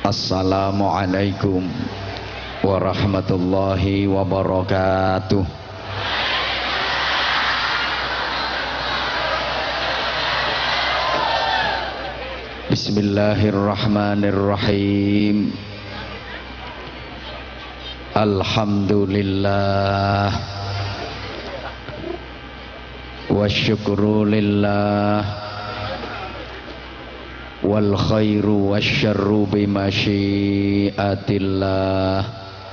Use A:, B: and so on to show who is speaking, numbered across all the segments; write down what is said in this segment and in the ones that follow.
A: Assalamualaikum warahmatullahi wabarakatuh. Bismillahirrahmanirrahim. Alhamdulillah wa syukru lillah wal khairu wasyarru bimasyiatillah.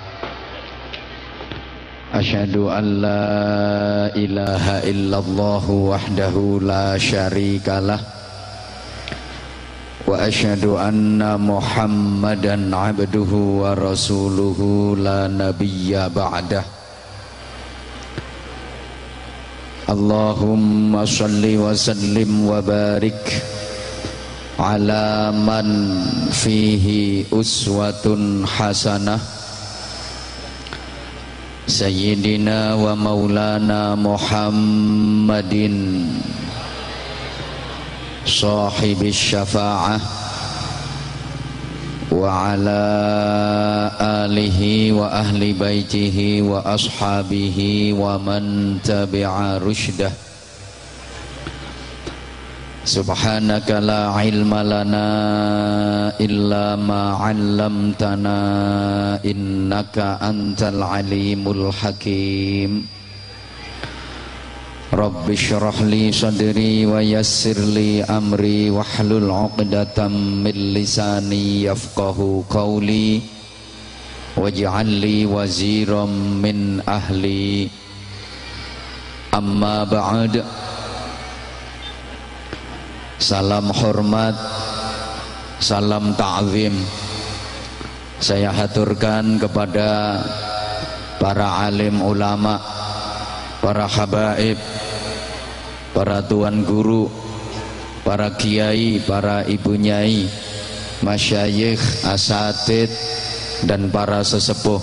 A: Asyhadu an la ilaha illallah wahdahu la syarikalah wa asyhadu anna Muhammadan abduhu wa rasuluhu la nabiyya ba'dah. Allahumma shalli wa sallim wa barik ala man fihi uswatun hasanah Sayyidina wa maulana Muhammadin sahibis syafa'ah wa ala alihi wa ahli baitihi wa ashabihi wa man tabi'a rusydah. Subhanaka la ilma lana illa ma 'allamtana innaka antal alimul hakim. Rabbi syrah li sadri wa yassir li amri wahlul 'uqdatam min lisani yafqahu qawli waj'al li waziran min ahli. Amma ba'd. Salam hormat, salam ta'zim saya haturkan kepada para alim ulama, para habaib, para tuan guru, para kiai, para ibu nyai, masyayikh, asatid, dan para sesepuh,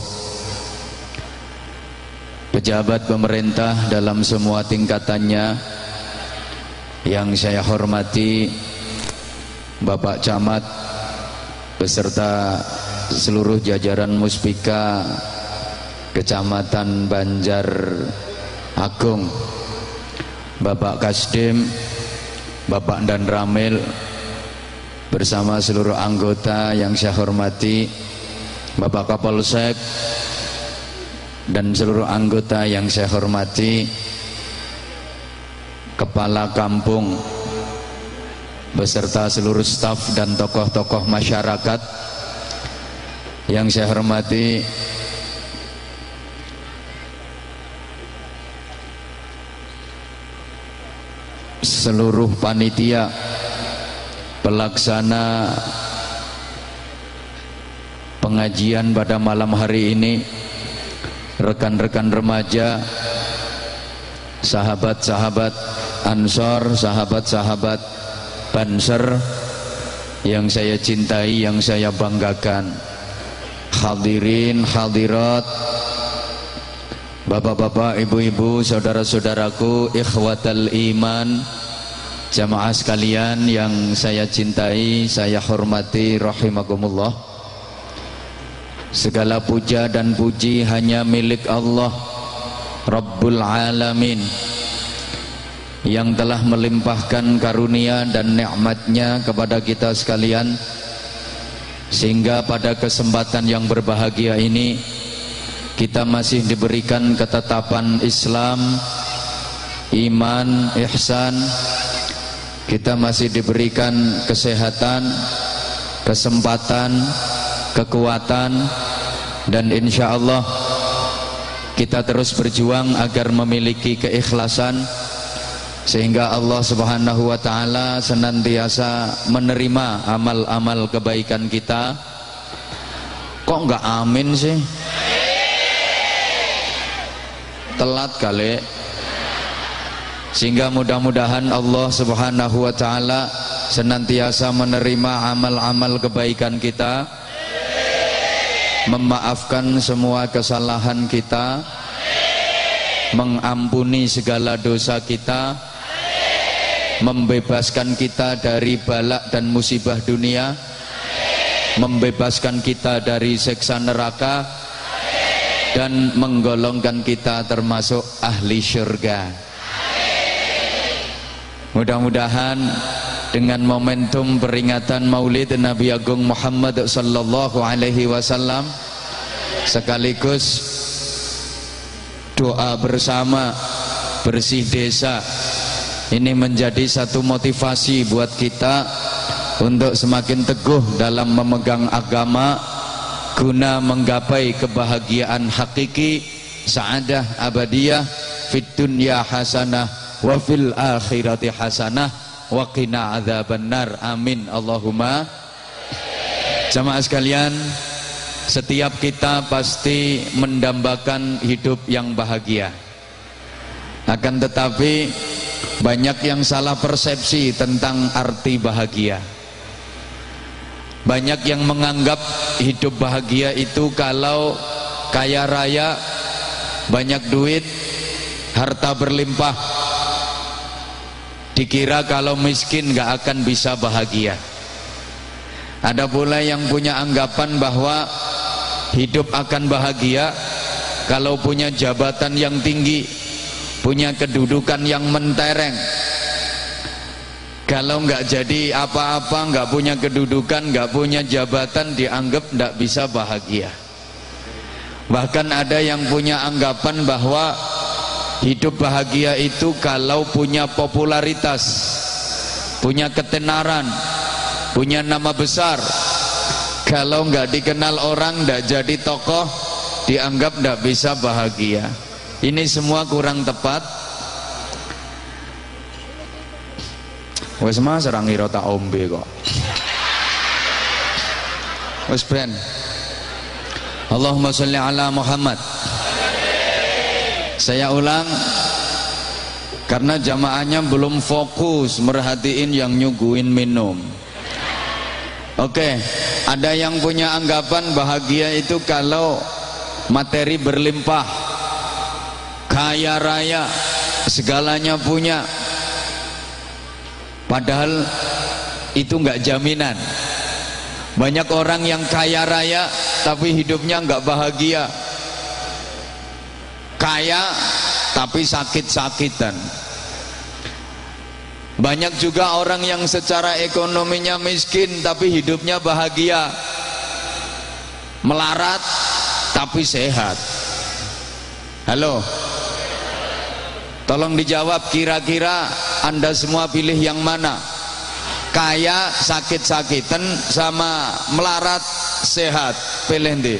A: pejabat pemerintah dalam semua tingkatannya yang saya hormati, Bapak Camat beserta seluruh jajaran Muspika Kecamatan Banjar Agung, Bapak Kasdim, Bapak Dan Ramil bersama seluruh anggota yang saya hormati, Bapak Kapolsek dan seluruh anggota yang saya hormati, Kepala Kampung beserta seluruh staf dan tokoh-tokoh masyarakat yang saya hormati, seluruh panitia pelaksana pengajian pada malam hari ini, rekan-rekan remaja, sahabat-sahabat Ansor, sahabat-sahabat Banser yang saya cintai, yang saya banggakan, hadirin, hadirat, bapak-bapak, ibu-ibu, saudara-saudaraku, ikhwatal iman, jamaah sekalian yang saya cintai, saya hormati, rahimakumullah. Segala puja dan puji hanya milik Allah Rabbul Alamin yang telah melimpahkan karunia dan nikmatnya kepada kita sekalian, sehingga pada kesempatan yang berbahagia ini kita masih diberikan ketetapan Islam, iman, ihsan, kita masih diberikan kesehatan, kesempatan, kekuatan, dan insya Allah kita terus berjuang agar memiliki keikhlasan sehingga Allah Subhanahu wa taala senantiasa menerima amal-amal kebaikan kita. Kok enggak amin sih? Telat kali. Sehingga mudah-mudahan Allah Subhanahu wa taala senantiasa menerima amal-amal kebaikan kita, memaafkan semua kesalahan kita, mengampuni segala dosa kita, membebaskan kita dari balak dan musibah dunia, membebaskan kita dari siksa neraka, dan menggolongkan kita termasuk ahli syurga. Mudah-mudahan dengan momentum peringatan Maulid Nabi Agung Muhammad sallallahu alaihi wasallam sekaligus doa bersama bersih desa ini menjadi satu motivasi buat kita untuk semakin teguh dalam memegang agama guna menggapai kebahagiaan hakiki, sa'adah abadiyah fid dunya hasanah wa fil akhirati hasanah wa qina adzabannar. Amin Allahumma. Jamaah sekalian, setiap kita pasti mendambakan hidup yang bahagia. Akan tetapi banyak yang salah persepsi tentang arti bahagia. Banyak yang menganggap hidup bahagia itu kalau kaya raya, banyak duit, harta berlimpah. Dikira kalau miskin gak akan bisa bahagia. Ada pula yang punya anggapan bahwa hidup akan bahagia kalau punya jabatan yang tinggi, punya kedudukan yang mentereng. Kalau nggak jadi apa-apa, nggak punya kedudukan, nggak punya jabatan, dianggap nggak bisa bahagia. Bahkan ada yang punya anggapan bahwa hidup bahagia itu kalau punya popularitas, punya ketenaran, punya nama besar. Kalau nggak dikenal orang, nggak jadi tokoh, dianggap nggak bisa bahagia. Ini semua kurang tepat. Wes mas serang ngira tak ombe kok. Wes ben. Allahumma sholli ala Muhammad. Saya ulang karena jamaahnya belum fokus merhatiin yang nyuguhin minum. Oke, ada yang punya anggapan bahagia itu kalau materi berlimpah, kaya raya, segalanya punya. Padahal itu nggak jaminan. Banyak orang yang kaya raya tapi hidupnya nggak bahagia. Kaya tapi sakit-sakitan. Banyak juga orang yang secara ekonominya miskin tapi hidupnya bahagia. Melarat tapi sehat. Halo, tolong dijawab, kira-kira Anda semua pilih yang mana? Kaya sakit-sakitan sama melarat sehat, pilih ndi?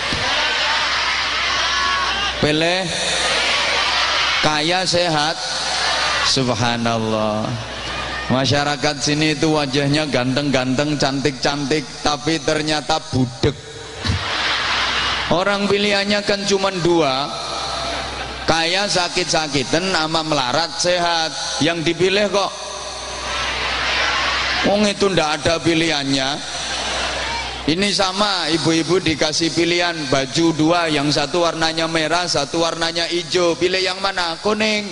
A: Pilih kaya sehat. Subhanallah. Masyarakat sini itu wajahnya ganteng-ganteng, cantik-cantik, tapi ternyata budek. Orang pilihannya kan cuma dua, kaya sakit-sakitan sama melarat sehat. Yang dipilih kok wong itu ndak ada pilihannya. Ini sama, ibu-ibu dikasih pilihan baju dua, yang satu warnanya merah, satu warnanya hijau. Pilih yang mana? Kuning.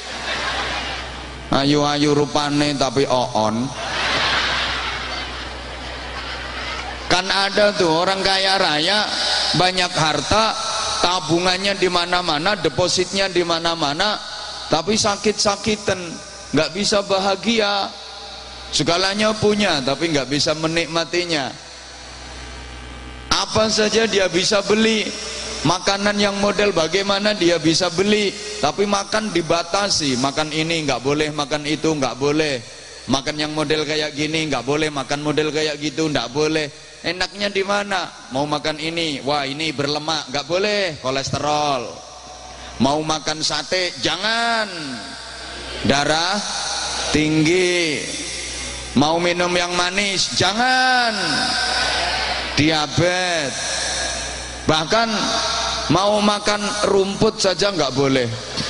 A: Ayu-ayu rupane tapi oon. Kan ada tuh orang kaya raya, banyak harta, tabungannya di mana-mana, depositnya di mana-mana, tapi sakit-sakitan, nggak bisa bahagia. Segalanya punya, tapi nggak bisa menikmatinya. Apa saja dia bisa beli, makanan yang model bagaimana dia bisa beli, tapi makan dibatasi. Makan ini nggak boleh, makan itu nggak boleh. Makan yang model kayak gini nggak boleh, makan model kayak gitu nggak boleh. Enaknya di mana? Mau makan ini, wah ini berlemak, nggak boleh, kolesterol. Mau makan sate, jangan, darah tinggi. Mau minum yang manis, jangan, diabetes. Bahkan mau makan rumput saja nggak boleh.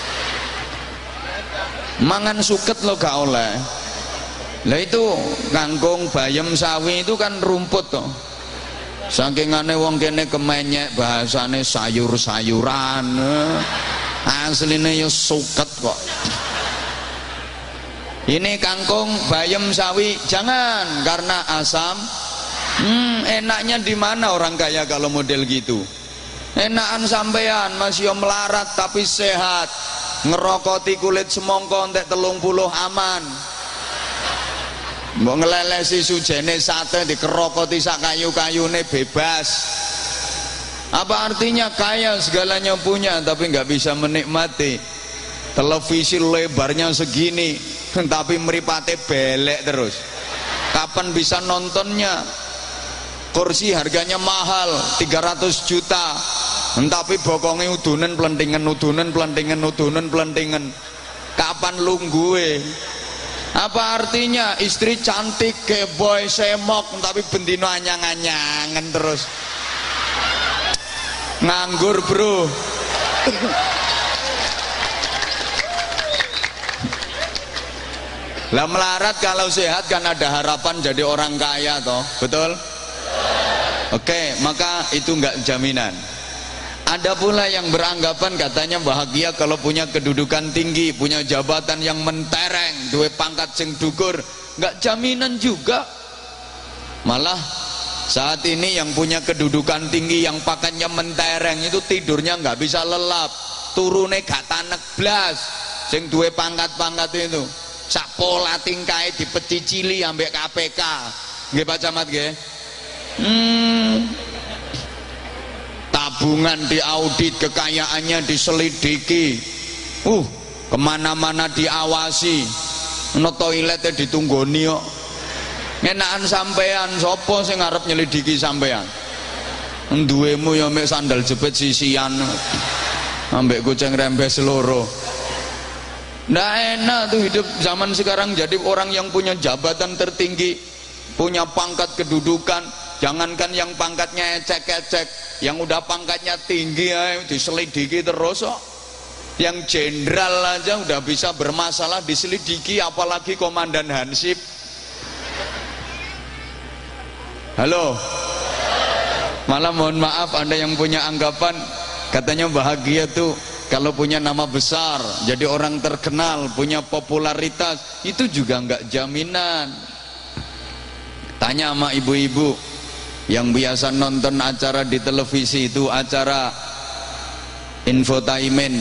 A: Mangan suket lo gak oleh. Lah itu kangkung, bayam, sawi itu kan rumput toh. Saking aneh wong kene kemenyek bahasane sayur-sayuran. Asline ya suket kok. Ini kangkung, bayam, sawi jangan, karena asam Enaknya di mana orang kaya kalau model gitu? Enakan sampean masih melarat tapi sehat, ngerokoti kulit semongko entek 30 aman. Mbok ngelelesi sujene sate dikerokoti sak kayu-kayune bebas. Apa artinya kaya segalanya punya tapi nggak bisa menikmati? Televisi lebarnya segini tapi mripate belek terus. Kapan bisa nontonnya? Kursi harganya mahal 300 juta tapi bokonge udunen plentingan. Kapan lungguhe? Apa artinya? Istri cantik keboy semok tapi bendino anyang-anyangan terus. Nganggur bro. Lah melarat kalau sehat kan ada harapan jadi orang kaya toh, betul? Oke, maka itu enggak jaminan. Ada pula yang beranggapan katanya bahagia kalau punya kedudukan tinggi, punya jabatan yang mentereng, duwe pangkat sing dhuwur, enggak jaminan juga. Malah saat ini yang punya kedudukan tinggi, yang pakainya mentereng itu tidurnya enggak bisa lelap, turune gak tanek blas. Sing duwe pangkat-pangkat itu sak pola tingkae dipecicili ambek KPK. Nggih Pak Camat nggih. Tabungan diaudit, kekayaannya diselidiki, kemana-mana diawasi, no toiletnya ditunggoni kok. Ngenakan sampean, sopo sing ngarep nyelidiki sampean? Duwemu ya mek sandal jepit sisian, ambek kucing rembes loro. Nggak enak tuh hidup zaman sekarang jadi orang yang punya jabatan tertinggi, punya pangkat kedudukan. Jangankan yang pangkatnya ecek-ecek, yang udah pangkatnya tinggi ya diselidiki terus kok. Yang jenderal aja udah bisa bermasalah diselidiki, apalagi komandan Hansip. Halo. Malah mohon maaf, ada yang punya anggapan katanya bahagia tuh kalau punya nama besar, jadi orang terkenal, punya popularitas, itu juga enggak jaminan. Tanya sama ibu-ibu yang biasa nonton acara di televisi itu, acara infotainment,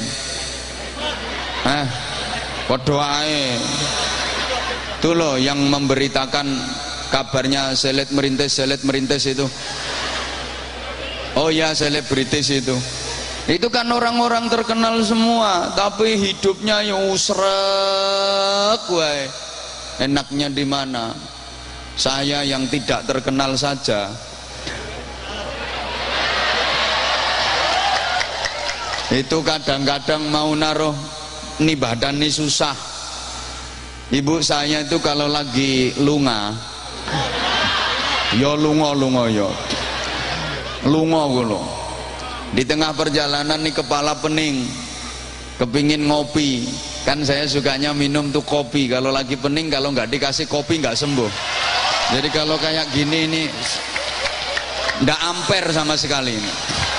A: podo ae itu loh yang memberitakan kabarnya seleb merintis itu. Oh ya, selebritis itu kan orang-orang terkenal semua tapi hidupnya ya usrek wae. Enaknya di mana? Saya yang tidak terkenal saja itu kadang-kadang mau naruh nih badan nih susah. Ibu saya itu kalau lagi lunga yo lunga yo lunga ngono, di tengah perjalanan nih kepala pening, kepingin ngopi. Kan saya sukanya minum tuh kopi kalau lagi pening, kalau nggak dikasih kopi nggak sembuh. Jadi kalau kayak gini ini nggak amper sama sekali ini.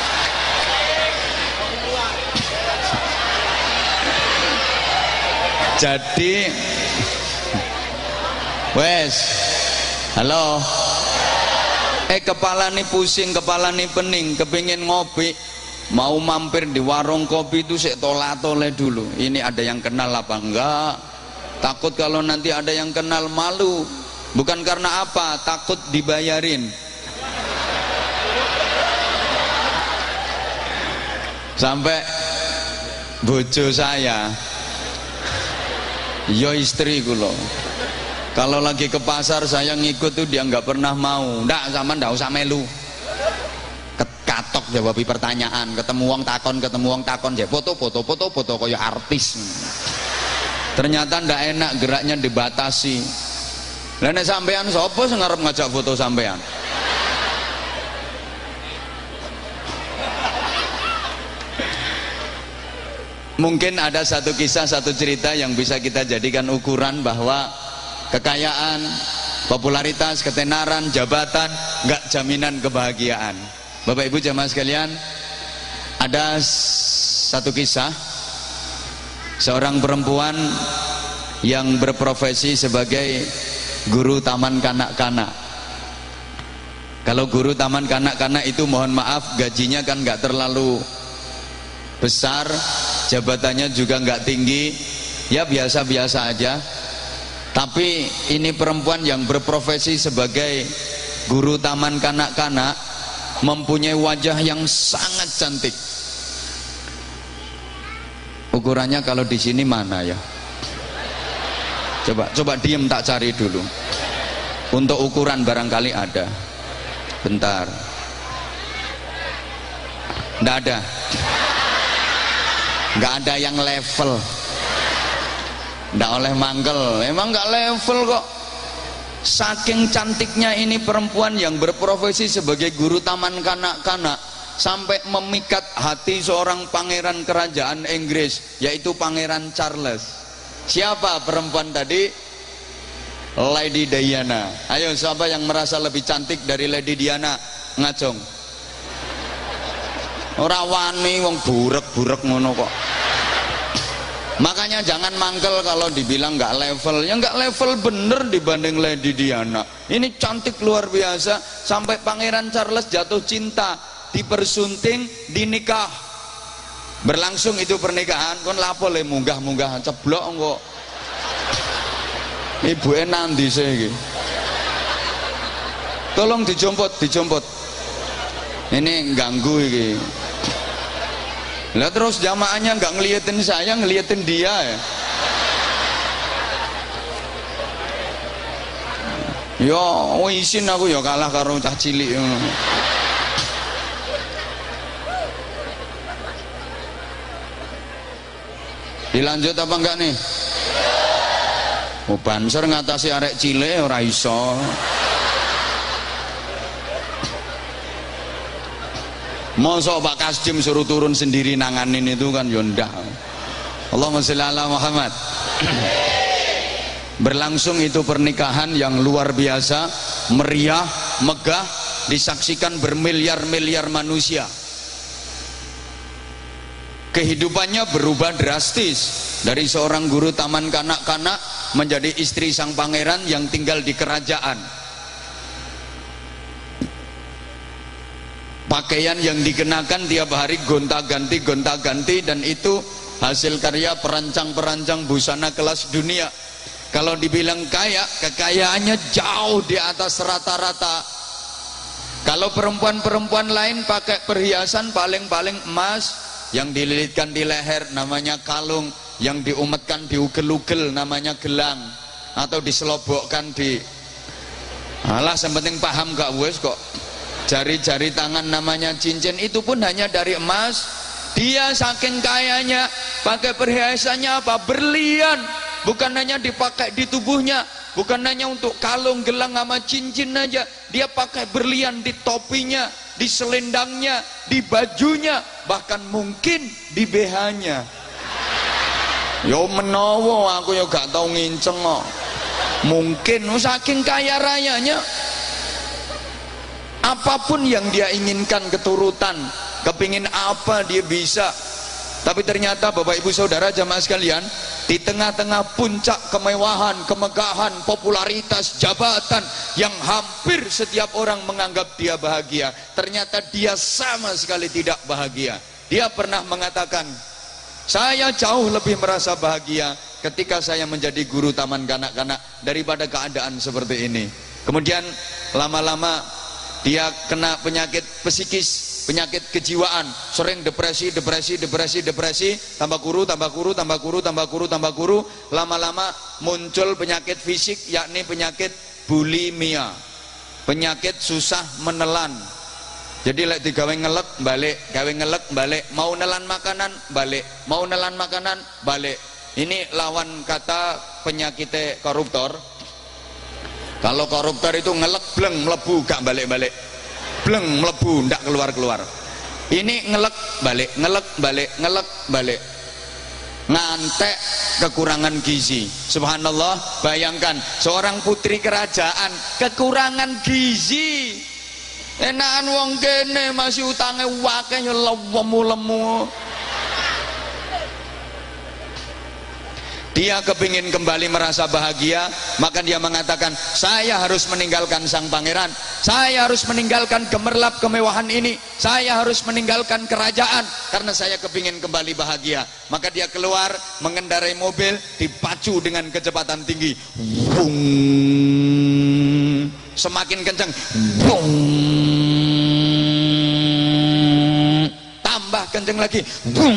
A: Jadi wes, halo, kepala nih pusing, kepala nih pening, kepingin ngopi, mau mampir di warung kopi itu sik tola-tole dulu. Ini ada yang kenal apa enggak? Takut kalau nanti ada yang kenal malu. Bukan karena apa, takut dibayarin. Sampai bojo saya, yo istriku loh, kalau lagi ke pasar saya ngikut tuh dia nggak pernah mau. Ndak, sama ndak usah melu. Katok jawabi pertanyaan, ketemu wong takon ya foto kayak artis. Ternyata ndak enak, geraknya dibatasi. Lah nek sampean sapa sing ngarep ngajak foto sampean? Mungkin ada satu kisah, satu cerita yang bisa kita jadikan ukuran bahwa kekayaan, popularitas, ketenaran, jabatan enggak jaminan kebahagiaan. Bapak Ibu jamaah sekalian, ada satu kisah seorang perempuan yang berprofesi sebagai guru taman kanak-kanak. Kalau guru taman kanak-kanak itu mohon maaf gajinya kan nggak terlalu besar, jabatannya juga nggak tinggi, ya biasa-biasa aja. Tapi ini perempuan yang berprofesi sebagai guru taman kanak-kanak mempunyai wajah yang sangat cantik. Ukurannya kalau di sini mana ya? Coba diem, tak cari dulu. Untuk ukuran barangkali ada. Bentar. Nggak ada. Nggak ada yang level. Nggak oleh manggel. Emang nggak level kok. Saking cantiknya ini perempuan yang berprofesi sebagai guru taman kanak-kanak, sampai memikat hati seorang pangeran kerajaan Inggris, yaitu Pangeran Charles. Siapa perempuan tadi? Lady Diana. Ayo, siapa yang merasa lebih cantik dari Lady Diana? Ngacung. Ora wani wong burek-burek ngono kok. Makanya jangan mangkel kalau dibilang nggak level. Ya nggak level bener dibanding Lady Diana. Ini cantik luar biasa, sampai Pangeran Charles jatuh cinta, dipersunting, dinikah. Berlangsung itu pernikahan, kon lapo le munggah-munggah ceblok kok. Ibu nanti saya gitu. Tolong dijompot. Ini ganggu ini. Lah terus jamaahnya nggak ngeliatin saya, ngeliatin dia ya. Yo, isin aku ya kalah karo cah cilik. Dilanjut apa enggak nih? Oh, banser ngatasi arek cilik ora iso. Mosok Pak Kasdim suruh turun sendiri nanganin itu kan yondah. Allahumma sholli ala Muhammad. Berlangsung itu pernikahan yang luar biasa, meriah, megah, disaksikan bermiliar-miliar manusia. Kehidupannya berubah drastis dari seorang guru taman kanak-kanak menjadi istri sang pangeran yang tinggal di kerajaan. Pakaian yang dikenakan tiap hari gonta-ganti, dan itu hasil karya perancang-perancang busana kelas dunia. Kalau dibilang kaya, kekayaannya jauh di atas rata-rata. Kalau perempuan-perempuan lain pakai perhiasan paling-paling emas, yang dililitkan di leher namanya kalung, yang diumetkan di ugel-ugel namanya gelang, atau diselobokkan di alah sepenting paham gak wes kok, jari-jari tangan namanya cincin, itu pun hanya dari emas. Dia saking kayanya pakai perhiasannya apa? Berlian. Bukan hanya dipakai di tubuhnya, bukan hanya untuk kalung, gelang sama cincin aja, dia pakai berlian di topinya, di selendangnya, di bajunya, bahkan mungkin di BH-nya. Yo menowo aku yo gak tau nginceng kok. Mungkin saking kaya rayanya. Apapun yang dia inginkan, keturutan, kepingin apa dia bisa. Tapi ternyata Bapak Ibu Saudara jamaah sekalian, di tengah-tengah puncak kemewahan, kemegahan, popularitas, jabatan yang hampir setiap orang menganggap dia bahagia, ternyata dia sama sekali tidak bahagia. Dia pernah mengatakan, saya jauh lebih merasa bahagia ketika saya menjadi guru taman kanak-kanak daripada keadaan seperti ini. Kemudian lama-lama dia kena penyakit psikis, penyakit kejiwaan, sering depresi, tambah kuru, lama-lama muncul penyakit fisik, yakni penyakit bulimia, penyakit susah menelan. Jadi lek digawe ngelek balik, gawe ngelek balik, mau nelan makanan balik, mau nelan makanan balik. Ini lawan kata penyakit koruptor. Kalau koruptor itu ngelek bleng melebu gak balik-balik, bleng melebu ndak keluar-keluar. Ini ngelek balik, ngelek balik, ngantek kekurangan gizi. Subhanallah, bayangkan seorang putri kerajaan kekurangan gizi. Enakan wong kene masih utange wakeh lemu-lemu. Dia kepingin kembali merasa bahagia, maka dia mengatakan, saya harus meninggalkan sang pangeran, saya harus meninggalkan gemerlap kemewahan ini, saya harus meninggalkan kerajaan karena saya kepingin kembali bahagia. Maka dia keluar mengendarai mobil dipacu dengan kecepatan tinggi, bung, semakin kencang, bung, tambah kencang lagi, bung,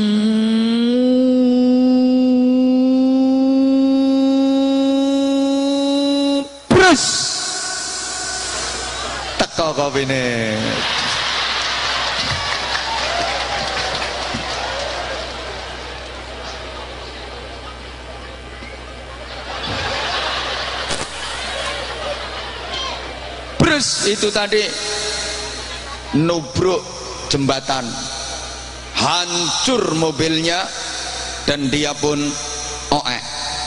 A: teko kopine. Brus, itu tadi nubruk jembatan, hancur mobilnya, dan dia pun oek,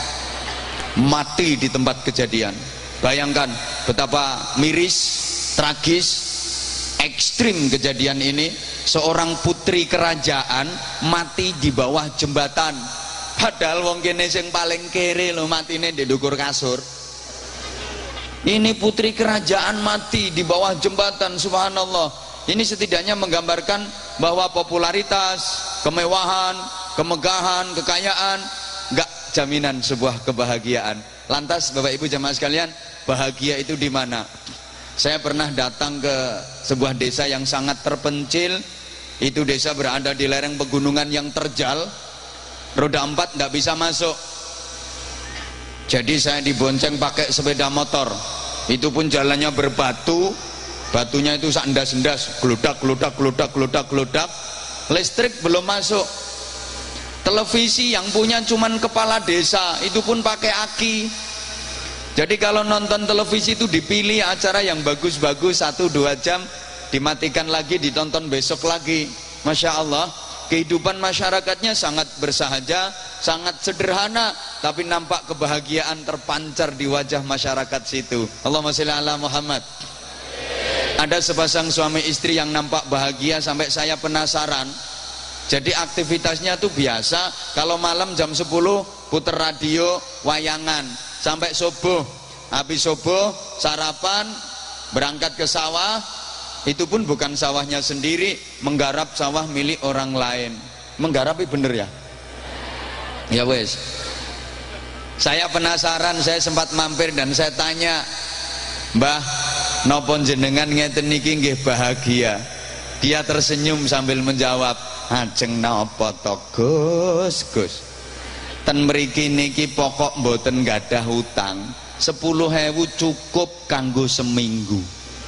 A: mati di tempat kejadian. Bayangkan betapa miris, tragis, ekstrim kejadian ini. Seorang putri kerajaan mati di bawah jembatan, padahal wong kene sing paling kere lho matine di dhuwur kasur. Ini putri kerajaan mati di bawah jembatan, subhanallah. Ini setidaknya menggambarkan bahwa popularitas, kemewahan, kemegahan, kekayaan enggak jaminan sebuah kebahagiaan. Lantas Bapak Ibu jamaah sekalian, bahagia itu di mana? Saya pernah datang ke sebuah desa yang sangat terpencil. Itu desa berada di lereng pegunungan yang terjal, roda 4 tidak bisa masuk. Jadi saya dibonceng pakai sepeda motor. Itu pun jalannya berbatu, batunya itu sandas-sandas, geludak, geludak, geludak, geludak, geludak. Listrik belum masuk. Televisi yang punya cuman kepala desa, itu pun pakai aki. Jadi kalau nonton televisi itu dipilih acara yang bagus-bagus 1-2 jam, dimatikan lagi, ditonton besok lagi. Masya Allah, kehidupan masyarakatnya sangat bersahaja, sangat sederhana, tapi nampak kebahagiaan terpancar di wajah masyarakat situ. Allahumma sholli ala Muhammad. Ada sepasang suami istri yang nampak bahagia sampai saya penasaran. Jadi aktivitasnya tuh biasa, kalau malam jam 10 puter radio wayangan sampai subuh. Habis subuh sarapan, berangkat ke sawah. Itu pun bukan sawahnya sendiri, menggarap sawah milik orang lain. Menggarapi bener ya? Ya wes. Saya penasaran, saya sempat mampir dan saya tanya, "Mbah, napa jenengan ngeten niki nggih bahagia?" Dia tersenyum sambil menjawab, "Ajeng napa to, Gus? Gus, ten mriki niki pokok mboten gadah hutang, 10.000 cukup kanggo seminggu."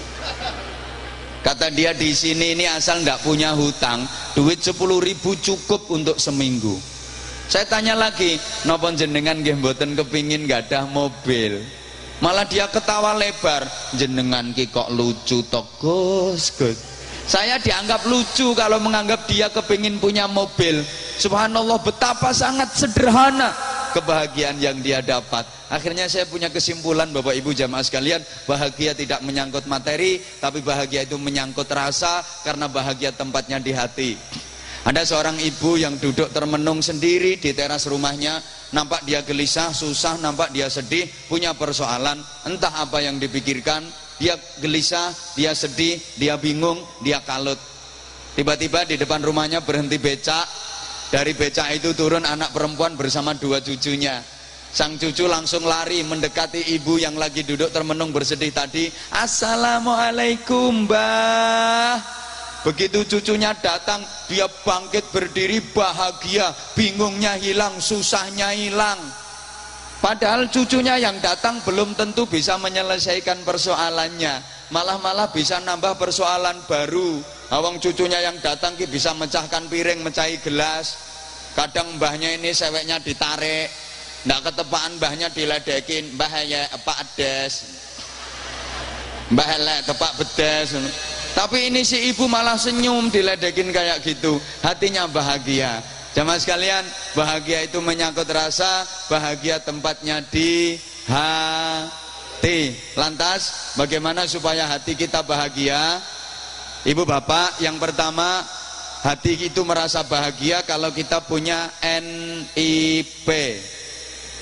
A: Kata dia, di sini ini asal nggak punya hutang, duit 10.000 cukup untuk seminggu. Saya tanya lagi, napa jenengan nggih mboten kepingin gadah mobil? Malah dia ketawa lebar, "Jenengan ki kok lucu to, Gus, Gus." Saya dianggap lucu kalau menganggap dia kepingin punya mobil. Subhanallah, betapa sangat sederhana kebahagiaan yang dia dapat. Akhirnya saya punya kesimpulan, Bapak Ibu jamaah sekalian, bahagia tidak menyangkut materi, tapi bahagia itu menyangkut rasa, karena bahagia tempatnya di hati. Ada seorang ibu yang duduk termenung sendiri di teras rumahnya, nampak dia gelisah, susah, nampak dia sedih, punya persoalan, entah apa yang dipikirkan. Dia gelisah, dia sedih, dia bingung, dia kalut. Tiba-tiba di depan rumahnya berhenti becak. Dari becak itu turun anak perempuan bersama 2 cucunya. Sang cucu langsung lari mendekati ibu yang lagi duduk termenung bersedih tadi. "Assalamualaikum, Mbah." Begitu cucunya datang, dia bangkit berdiri bahagia, bingungnya hilang, susahnya hilang. Padahal cucunya yang datang belum tentu bisa menyelesaikan persoalannya, malah bisa nambah persoalan baru. Awang cucunya yang datang ki bisa mecahkan piring, mecahi gelas. Kadang mbahnya ini seweknya ditarik, ndak ketepaan, mbahnya diledekin, "Mbah ya Pak Des, Mbah elek tepak bedes." Tapi ini si ibu malah senyum diledekin kayak gitu, hatinya bahagia. Jamaah sekalian, bahagia itu menyangkut rasa, bahagia tempatnya di hati. Lantas, bagaimana supaya hati kita bahagia? Ibu bapak, yang pertama, hati itu merasa bahagia kalau kita punya NIP,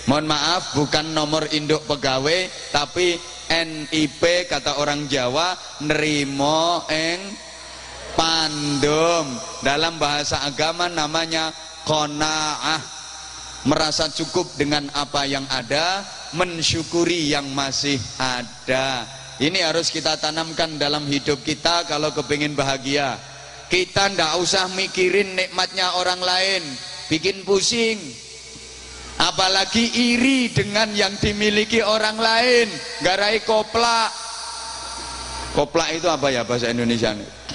A: Mohon maaf, bukan nomor induk pegawai, tapi NIP kata orang Jawa, nerimo eng pandum. Dalam bahasa agama namanya qanaah, merasa cukup dengan apa yang ada, mensyukuri yang masih ada. Ini harus kita tanamkan dalam hidup kita kalau kepingin bahagia. Kita ndak usah mikirin nikmatnya orang lain, bikin pusing. Apalagi iri dengan yang dimiliki orang lain, garai koplak. Koplak itu apa ya bahasa Indonesia?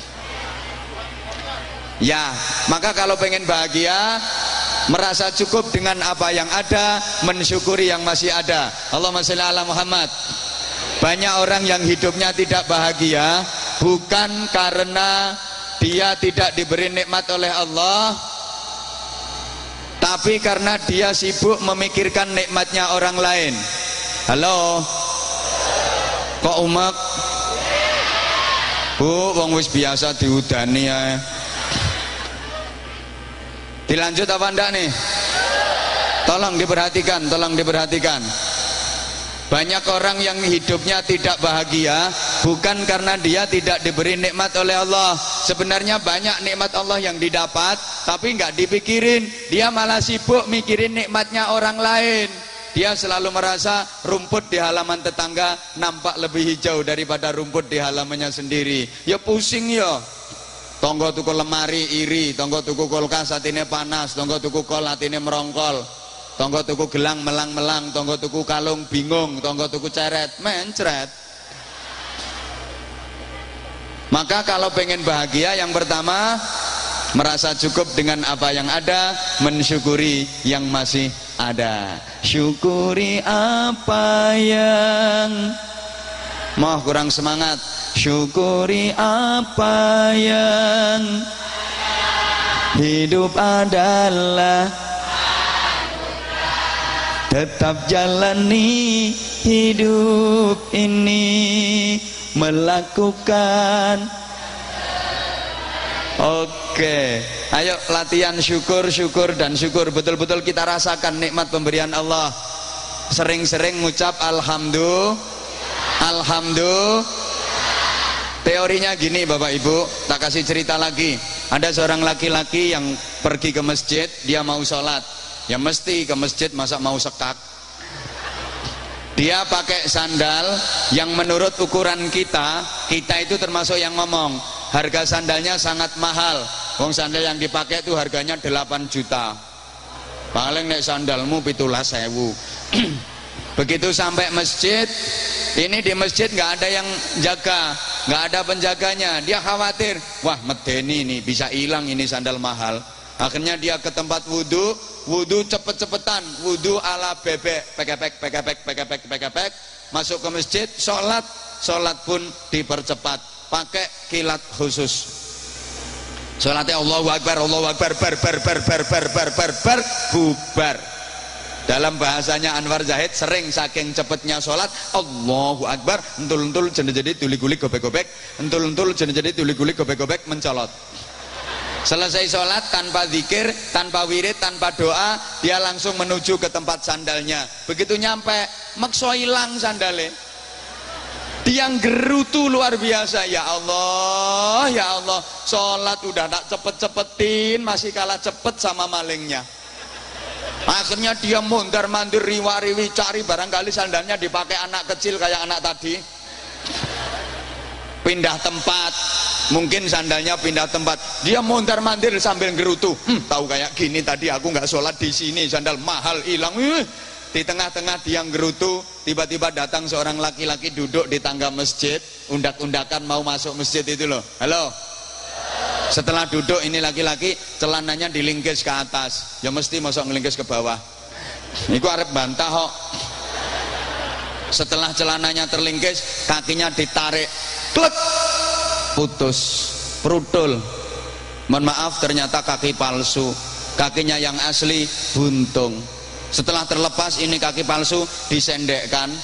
A: Ya, maka kalau pengen bahagia, merasa cukup dengan apa yang ada, mensyukuri yang masih ada. Allahumma sholli ala Muhammad. Banyak orang yang hidupnya tidak bahagia bukan karena dia tidak diberi nikmat oleh Allah, tapi karena dia sibuk memikirkan nikmatnya orang lain. Halo, kok umek? Bu, wong wis biasa diudani ya. Dilanjut apa enggak nih? Tolong diperhatikan, tolong diperhatikan. Banyak orang yang hidupnya tidak bahagia bukan karena dia tidak diberi nikmat oleh Allah. Sebenarnya banyak nikmat Allah yang didapat, tapi nggak dipikirin. Dia malah sibuk mikirin nikmatnya orang lain. Dia selalu merasa rumput di halaman tetangga nampak lebih hijau daripada rumput di halamannya sendiri. Ya pusing ya. Tonggo tuku lemari iri, tonggo tuku kulkas atine panas, tonggo tuku kol atine merongkol. Tonggo tuku gelang melang-melang, tonggo tuku kalung bingung, tonggo tuku ceret mencret. Maka kalau pengen bahagia, yang pertama merasa cukup dengan apa yang ada, mensyukuri yang masih ada. Syukuri apa yang mau kurang semangat. Syukuri apa yang hidup adalah, tetap jalani hidup ini, melakukan. Oke, ayo latihan syukur, syukur dan syukur. Betul-betul kita rasakan nikmat pemberian Allah. Sering-sering ngucap alhamdulillah, alhamdulillah. Teorinya gini Bapak Ibu, tak kasih cerita lagi. Ada seorang laki-laki yang pergi ke masjid, dia mau sholat. Ya mesti ke masjid, masa mau sekak. Dia pakai sandal yang menurut ukuran kita itu termasuk yang ngomong harga sandalnya sangat mahal. Wong sandal yang dipakai itu harganya 8 juta. Paling nek sandalmu 17.000. Begitu sampai masjid, ini di masjid nggak ada yang jaga, nggak ada penjaganya. Dia khawatir, wah medeni nih bisa hilang ini sandal mahal. Akhirnya dia ke tempat wudhu, wudhu cepet-cepetan, wudhu ala bebek, pekepek, masuk ke masjid, sholat pun dipercepat, pakai kilat khusus. Sholatnya Allahu Akbar, bubar. Dalam bahasanya Anwar Zahid, sering saking cepetnya sholat, Allahu Akbar, entul-entul jadi tuli-gulik gobek-gobek, entul-entul jadi tuli-gulik gobek-gobek, mencolot. Selesai sholat tanpa zikir, tanpa wirid, tanpa doa, dia langsung menuju ke tempat sandalnya. Begitu nyampe, makso hilang sandalnya. Dia gerutu luar biasa. Ya Allah, ya Allah, sholat udah tak cepet-cepetin, masih kalah cepet sama malingnya. Akhirnya dia mondar-mandir, riwa-riwi, cari, barangkali sandalnya dipakai anak kecil kayak anak tadi. Pindah tempat, mungkin sandalnya pindah tempat. Dia mondar-mandir sambil gerutu. Tahu kayak gini tadi aku nggak sholat di sini, sandal mahal hilang. Di tengah-tengah dia gerutu, tiba-tiba datang seorang laki-laki duduk di tangga masjid, undak-undakan mau masuk masjid itu loh. Halo. Setelah duduk ini laki-laki, celananya dilingkis ke atas. Ya mesti masuk ngelingkis ke bawah. Iku arep bantah kok. Setelah celananya terlingkis, kakinya ditarik, klek, putus, prudul. Mohon maaf, ternyata kaki palsu. Kakinya yang asli buntung. Setelah terlepas ini kaki palsu, disendekkan,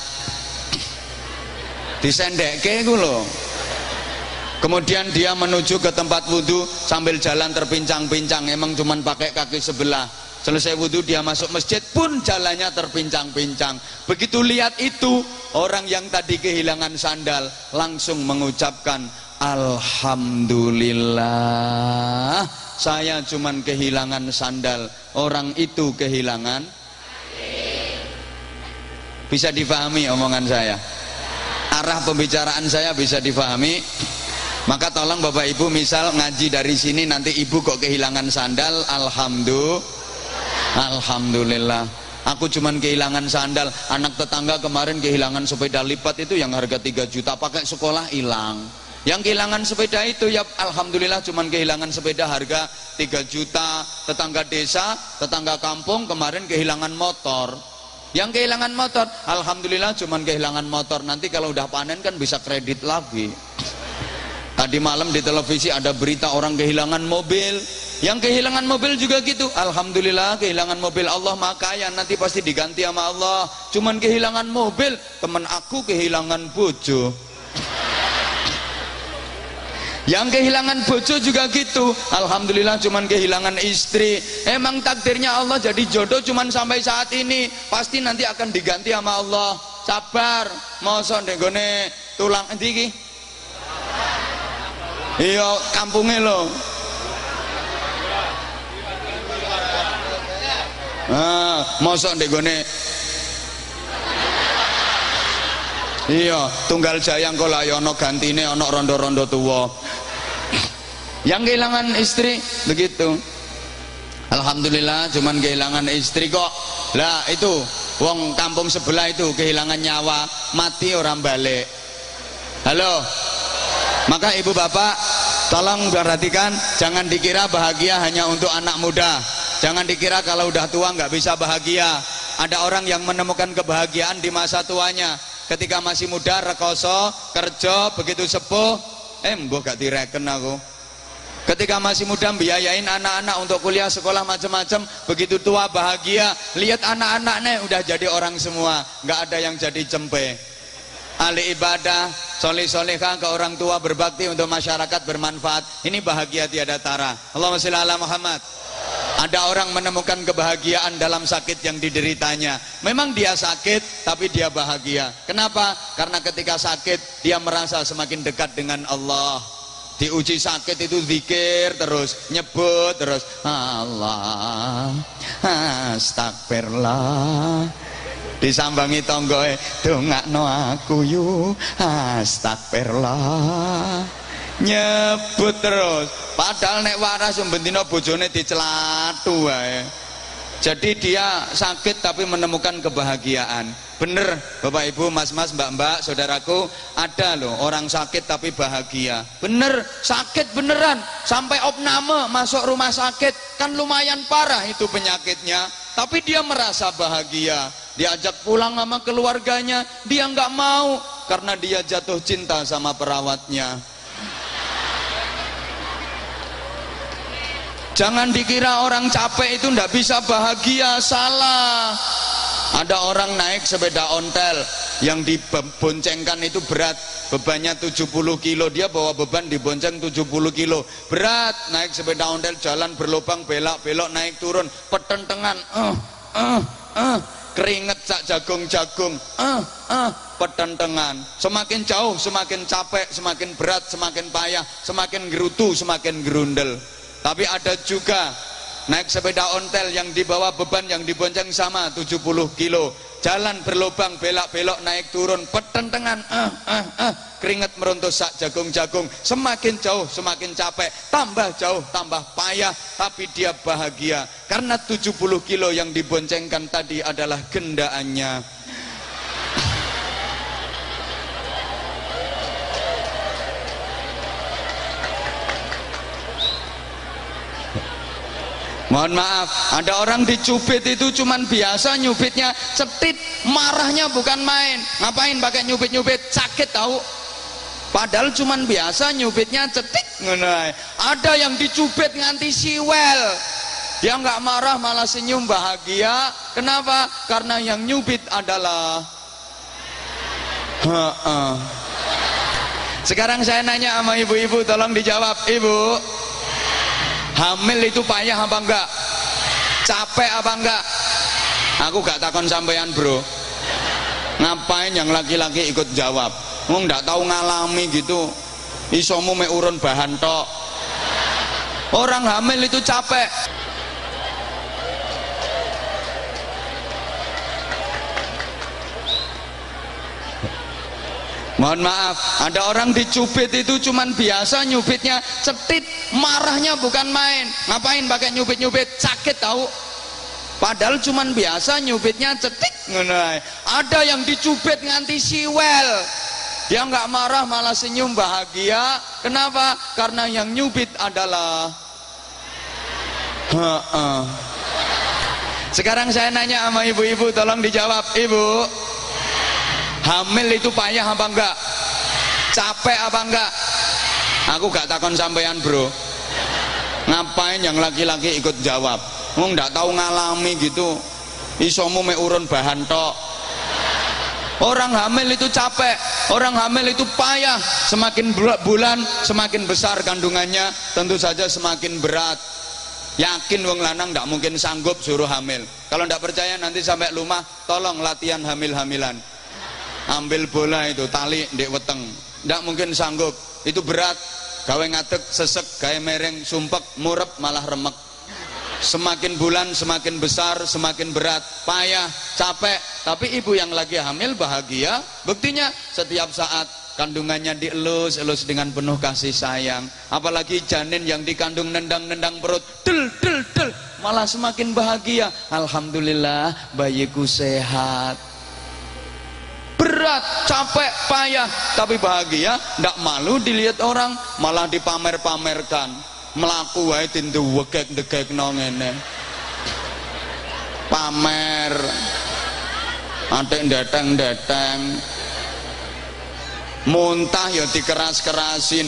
A: disendekke iku lho. Kemudian dia menuju ke tempat wudhu sambil jalan terpincang-pincang, emang cuman pakai kaki sebelah. Selesai wudhu dia masuk masjid pun jalannya terpincang-pincang. Begitu lihat itu, orang yang tadi kehilangan sandal langsung mengucapkan, alhamdulillah, saya cuman kehilangan sandal, orang itu kehilangan. Bisa difahami omongan saya? Arah pembicaraan saya bisa difahami? Maka tolong Bapak Ibu, misal ngaji dari sini nanti ibu kok kehilangan sandal, alhamdulillah, aku cuman kehilangan sandal. Anak tetangga kemarin kehilangan sepeda lipat itu yang harga 3 juta, pakai sekolah hilang. Yang kehilangan sepeda itu ya alhamdulillah cuman kehilangan sepeda harga 3 juta. Tetangga desa, tetangga kampung kemarin kehilangan motor. Yang kehilangan motor, alhamdulillah cuman kehilangan motor. Nanti kalau udah panen kan bisa kredit lagi. Tadi malam di televisi ada berita orang kehilangan mobil. Yang kehilangan mobil juga gitu, alhamdulillah kehilangan mobil, Allah maha kaya, nanti pasti diganti sama Allah. Cuman kehilangan mobil, temen aku kehilangan bojo. Yang kehilangan bojo juga gitu, alhamdulillah cuman kehilangan istri. Emang takdirnya Allah jadi jodoh cuman sampai saat ini, pasti nanti akan diganti sama Allah. Sabar, mosok nggone tulang endi iki? Iya, kampungnya loh. Mosok nggone iya, Tunggal Jayang kok lah ya ono gantine, ono rondo-rondo tua. Yang kehilangan istri begitu, alhamdulillah cuman kehilangan istri kok. Lah itu wong kampung sebelah itu kehilangan nyawa, mati orang balik. Halo. Maka ibu bapak tolong perhatikan, jangan dikira bahagia hanya untuk anak muda. Jangan dikira kalau udah tua nggak bisa bahagia. Ada orang yang menemukan kebahagiaan di masa tuanya. Ketika masih muda rekoso, kerja, begitu sepuh, mbok gak direken aku. Ketika masih muda biayain anak-anak untuk kuliah sekolah macam-macam, begitu tua bahagia. Lihat anak-anaknya udah jadi orang semua, nggak ada yang jadi cempe. Ahli ibadah, soleh-solehah ke orang tua, berbakti untuk masyarakat, bermanfaat. Ini bahagia tiada tara. Allahumma sholli ala Muhammad. Ada orang menemukan kebahagiaan dalam sakit yang dideritanya. Memang dia sakit, tapi dia bahagia. Kenapa? Karena ketika sakit, dia merasa semakin dekat dengan Allah. Diuji sakit itu zikir terus, nyebut terus, Allah, astagfirullah. Disambangi tonggoe, dongakno aku yu, astagfirullah. Nyebut terus, padahal nek waras bendina bojone dicelatu wae. Jadi dia sakit tapi menemukan kebahagiaan. Bener Bapak Ibu, mas-mas, mbak-mbak, saudaraku, ada loh orang sakit tapi bahagia. Bener, sakit beneran, sampai opname masuk rumah sakit, kan lumayan parah itu penyakitnya, tapi dia merasa bahagia. Diajak pulang sama keluarganya, dia nggak mau karena dia jatuh cinta sama perawatnya. Jangan dikira orang capek itu ndak bisa bahagia, salah. Ada orang naik sepeda ontel yang diboncengkan itu berat, bebannya 70 kilo, dia bawa beban dibonceng 70 kilo, berat. Naik sepeda ontel jalan berlubang, belok-belok, naik turun, petentengan, keringet sak jagung-jagung, petentengan. Semakin jauh semakin capek, semakin berat, semakin payah, semakin gerutu, semakin gerundel. Tapi ada juga naik sepeda ontel yang dibawa beban yang dibonceng sama 70 kilo, jalan berlubang, belok-belok, naik turun, petentengan, keringet meruntuh sak jagung-jagung. Semakin jauh semakin capek, tambah jauh tambah payah, tapi dia bahagia karena 70 kilo yang diboncengkan tadi adalah gendaannya. Mohon maaf, ada orang dicubit itu cuman biasa nyubitnya, cetit, marahnya bukan main. Ngapain pakai nyubit-nyubit? Sakit tahu. Padahal cuman biasa nyubitnya cetit. Ada yang dicubit nganti siwel. Dia nggak marah malah senyum bahagia. Kenapa? Karena yang nyubit adalah Sekarang saya nanya sama ibu-ibu, tolong dijawab. Ibu, hamil itu payah apa enggak? Capek apa enggak? Aku gak takon sampean bro, ngapain yang laki-laki ikut jawab? Wong ndak tahu ngalami gitu, isomu mek urun bahan tok. Orang hamil itu capek. Mohon maaf, ada orang dicubit itu cuman biasa nyubitnya cetit, marahnya bukan main. Ngapain pakai nyubit-nyubit? Sakit tahu. Padahal cuman biasa nyubitnya cetik. Ada yang dicubit nganti siwel. Dia nggak marah malah senyum bahagia. Kenapa? Karena yang nyubit adalah Sekarang saya nanya sama ibu-ibu, tolong dijawab. Ibu, hamil itu payah apa enggak? Capek apa enggak? Aku gak takon sampean bro, ngapain yang laki-laki ikut jawab? Wong ndak tahu ngalami gitu, isomu mek urun bahan tok. Orang hamil itu capek, orang hamil itu payah. Semakin bulan semakin besar kandungannya, tentu saja semakin berat. Yakin wong lanang ndak mungkin sanggup suruh hamil. Kalau ndak percaya nanti sampai rumah tolong latihan hamil-hamilan. Ambil bola itu tali ndek weteng, ndak mungkin sanggup, itu berat. Gawe ngadeg sesek, gawe mereng sumpek murep malah remek. Semakin bulan semakin besar semakin berat, payah, capek. Tapi ibu yang lagi hamil bahagia, buktinya setiap saat kandungannya dielus-elus dengan penuh kasih sayang. Apalagi janin yang dikandung nendang-nendang perut, del del del, malah semakin bahagia. Alhamdulillah bayiku sehat. Berat, capek, payah, tapi bahagia, ndak malu dilihat orang, malah dipamer-pamerkan. Melaku wae tindu wegek-degek ngene. Pamer. Atik ndeteng-ndeteng. Muntah ya dikeras-kerasin.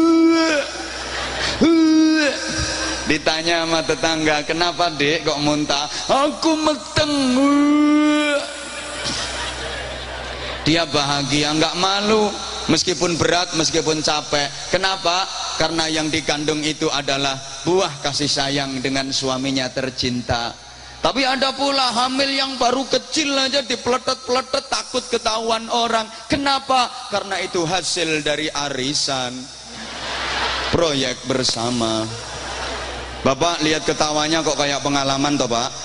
A: Ditanya sama tetangga, kenapa dek kok muntah? Aku meteng. Dia bahagia, nggak malu, meskipun berat, meskipun capek. Kenapa? Karena yang dikandung itu adalah buah kasih sayang dengan suaminya tercinta. Tapi ada pula hamil yang baru kecil aja dipeletet-peletet, takut ketahuan orang. Kenapa? Karena itu hasil dari arisan, proyek bersama. Bapak lihat ketawanya kok kayak pengalaman toh Pak?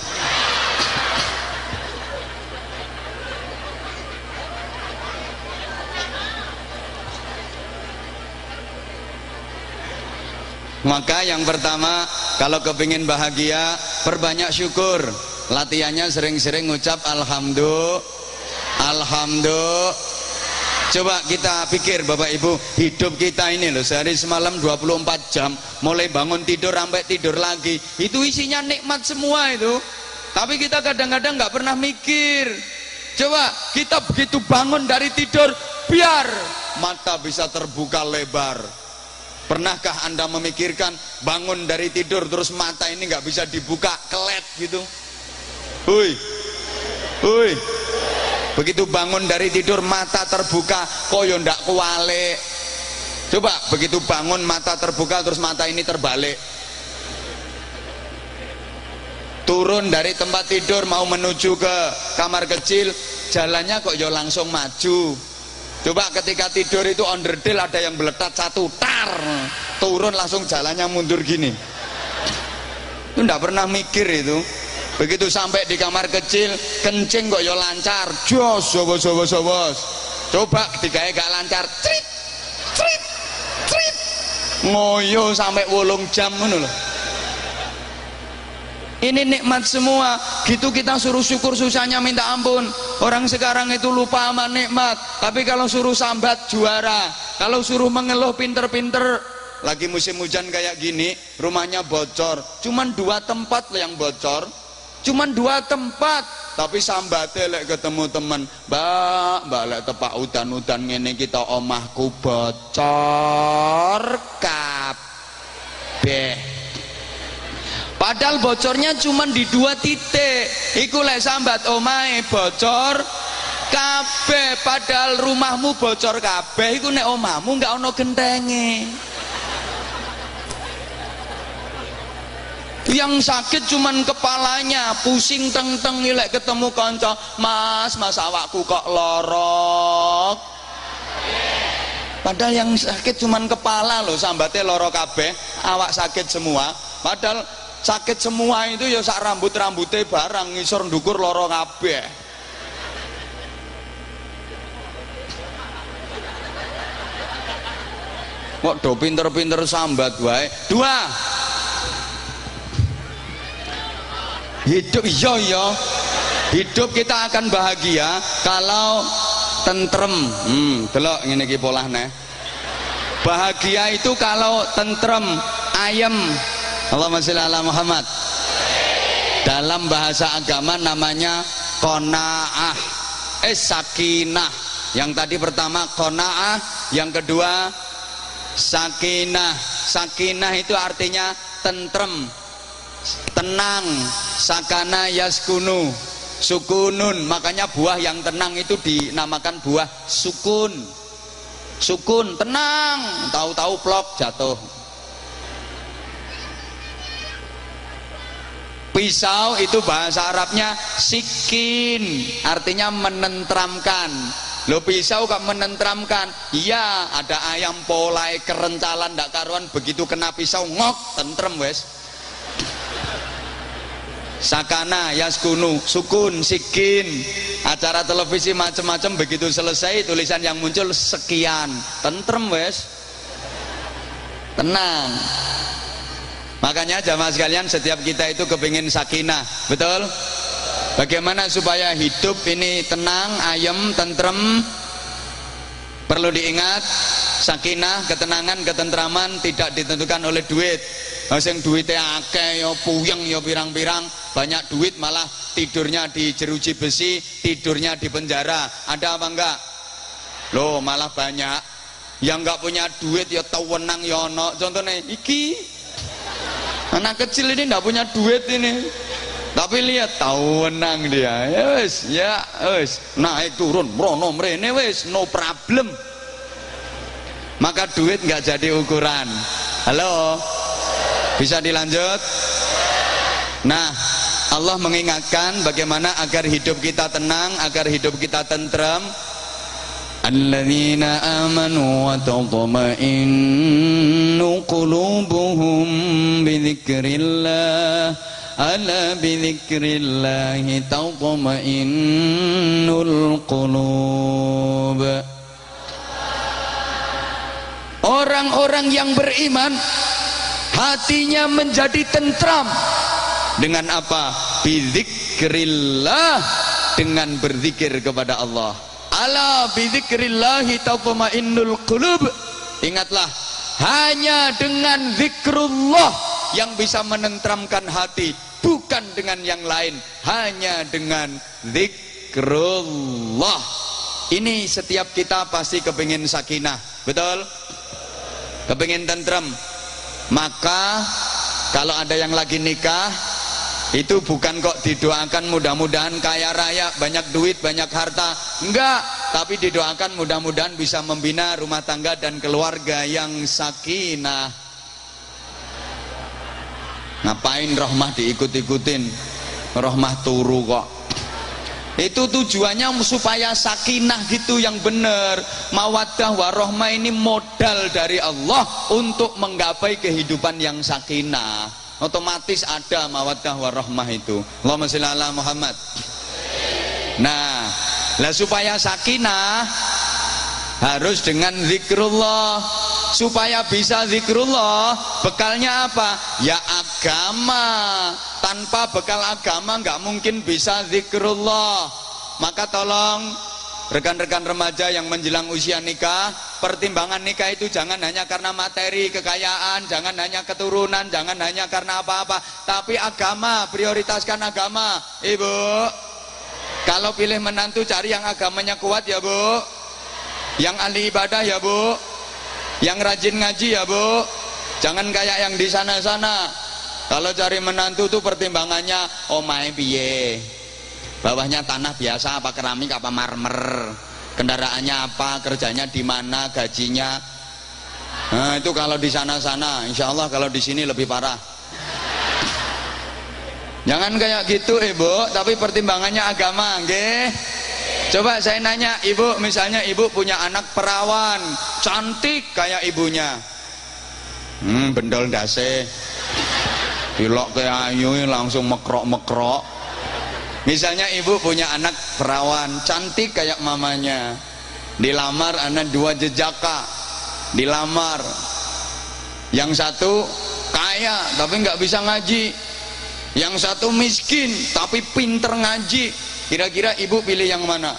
A: Maka yang pertama, kalau kepingin bahagia, perbanyak syukur. Latihannya sering-sering ngucap alhamdulillah. Alhamdulillah. Coba kita pikir Bapak Ibu, hidup kita ini loh, sehari semalam 24 jam, mulai bangun tidur sampai tidur lagi, itu isinya nikmat semua itu. Tapi kita kadang-kadang nggak pernah mikir. Coba kita begitu bangun dari tidur, biar mata bisa terbuka lebar. Pernahkah Anda memikirkan bangun dari tidur terus mata ini nggak bisa dibuka, kelet gitu? Hui, hui. Begitu bangun dari tidur mata terbuka, koyo ndak kuwale. Coba begitu bangun mata terbuka terus mata ini terbalik. Turun dari tempat tidur mau menuju ke kamar kecil, jalannya kok yo langsung maju. Coba ketika tidur itu onderdil ada yang beletat satu, tar, turun langsung jalannya mundur gini. Itu ndak pernah mikir itu. Begitu sampai di kamar kecil, kencing kok yo lancar, jos, sobos. Coba digawe gak lancar, trit, trit, trit, ngoyo sampai 8 jam ngono loh. Ini nikmat semua, gitu kita suruh syukur susahnya minta ampun. Orang sekarang itu lupa sama nikmat, tapi kalau suruh sambat juara, kalau suruh mengeluh pinter-pinter. Lagi musim hujan kayak gini, rumahnya bocor, cuman 2 tempat yang bocor, cuman 2 tempat, tapi sambatnya lek ketemu teman, mbak lek tepak udan-udan ngene kita omahku bocor kabeh. Padahal bocornya cuma di 2 titik. Iku lek sambat omahe bocor kabeh. Padahal rumahmu bocor kabeh. Iku nek omahmu nggak ono gentenge. Yang sakit cuman kepalanya, pusing teng-teng ilek ketemu kanca, "Mas, awakku kok lorok." Padahal yang sakit cuman kepala loh, sambate loro kabeh, awak sakit semua. Padahal sakit semua itu ya sak rambut-rambute barang ngisor ndukur loro kabeh. Kok do pinter-pinter sambat wae. 2. Hidup iya hidup kita akan bahagia kalau tentrem. Delok ngene iki polahne. Bahagia itu kalau tentrem, ayem. Allahumma sholli ala Muhammad. Dalam bahasa agama namanya qanaah, sakinah. Yang tadi pertama qanaah, yang kedua sakinah. Sakinah itu artinya tentrem, tenang. Sakana yaskunu, sukunun. Makanya buah yang tenang itu dinamakan buah sukun. Sukun, tenang. Tahu-tahu plok jatuh. Pisau itu bahasa Arabnya sikin, artinya menentramkan. Lo pisau kok menentramkan? Iya, ada ayam polai kerencalan ndak karuan, begitu kena pisau ngok, tentrem wes. Sakana yaskunu, sukun, sikin. Acara televisi macam-macam, begitu selesai tulisan yang muncul sekian, tentrem wes, tenang. Makanya jamaah sekalian, setiap kita itu kepingin sakinah, betul? Bagaimana supaya hidup ini tenang, ayem, tentrem? Perlu diingat, sakinah, ketenangan, ketentraman tidak ditentukan oleh duit. Sing duitnya akeh ya puyeng ya pirang-pirang, banyak duit malah tidurnya di jeruji besi, tidurnya di penjara. Ada apa enggak? Loh, malah banyak yang enggak punya duit ya tawenang ya ono. Contohnya iki anak kecil ini enggak punya duit ini, tapi lihat tawenang dia. Ya wes naik turun mrono mrene wes no problem. Maka duit enggak jadi ukuran. Halo, bisa dilanjut? Nah, Allah mengingatkan bagaimana agar hidup kita tenang, agar hidup kita tentrem. Alladzina amanu wa tatma'innu qulubuhum bidzikrillah. Ala bidzikrillahi tatma'innul qulub. Orang-orang yang beriman hatinya menjadi tentram dengan apa? Bidzikrillah, dengan berzikir kepada Allah. Ala bidzikrillahi tatmainnul qulub. Ingatlah, hanya dengan zikrullah yang bisa menentramkan hati, bukan dengan yang lain, hanya dengan zikrullah. Ini setiap kita pasti kepingin sakinah, betul? Kepingin tentrem. Maka kalau ada yang lagi nikah, itu bukan kok didoakan mudah-mudahan kaya raya, banyak duit, banyak harta, enggak, tapi didoakan mudah-mudahan bisa membina rumah tangga dan keluarga yang sakinah. Ngapain rohmah diikut-ikutin? Rohmah turu kok. Itu tujuannya supaya sakinah gitu yang benar. Mawaddah warohmah ini modal dari Allah untuk menggapai kehidupan yang sakinah. Otomatis ada mawaddah warohmah itu. Allahumma sholli ala Muhammad. Nah, lah supaya sakinah harus dengan zikrullah. Supaya bisa zikrullah, bekalnya apa? Ya agama. Tanpa bekal agama nggak mungkin bisa zikrullah. Maka tolong rekan-rekan remaja yang menjelang usia nikah, pertimbangan nikah itu jangan hanya karena materi, kekayaan, jangan hanya keturunan, jangan hanya karena apa-apa, tapi agama, prioritaskan agama. Ibu, kalau pilih menantu cari yang agamanya kuat ya Bu, yang ahli ibadah ya Bu, yang rajin ngaji ya Bu, jangan kayak yang di sana-sana. Kalau cari menantu tuh pertimbangannya omahe piye, bawahnya tanah biasa apa keramik apa marmer, kendaraannya apa, kerjanya di mana, gajinya. Nah itu kalau di sana-sana, insya Allah kalau di sini lebih parah. Jangan kayak gitu ibu, tapi pertimbangannya agama, nggih. Coba saya nanya ibu, misalnya ibu punya anak perawan, cantik kayak ibunya. Bendol dase. Dilok kayak ayu langsung mekrok-mekrok. Misalnya ibu punya anak perawan, cantik kayak mamanya. Dilamar anak 2 jejaka. Dilamar. Yang satu kaya tapi nggak bisa ngaji. Yang satu miskin tapi pinter ngaji. Kira-kira ibu pilih yang mana?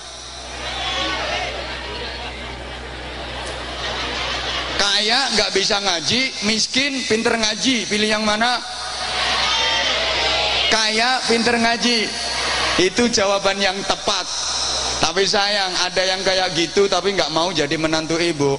A: Kaya nggak bisa ngaji, miskin pinter ngaji, pilih yang mana? Kaya pinter ngaji. Itu jawaban yang tepat. Tapi sayang ada yang kayak gitu tapi nggak mau jadi menantu ibu.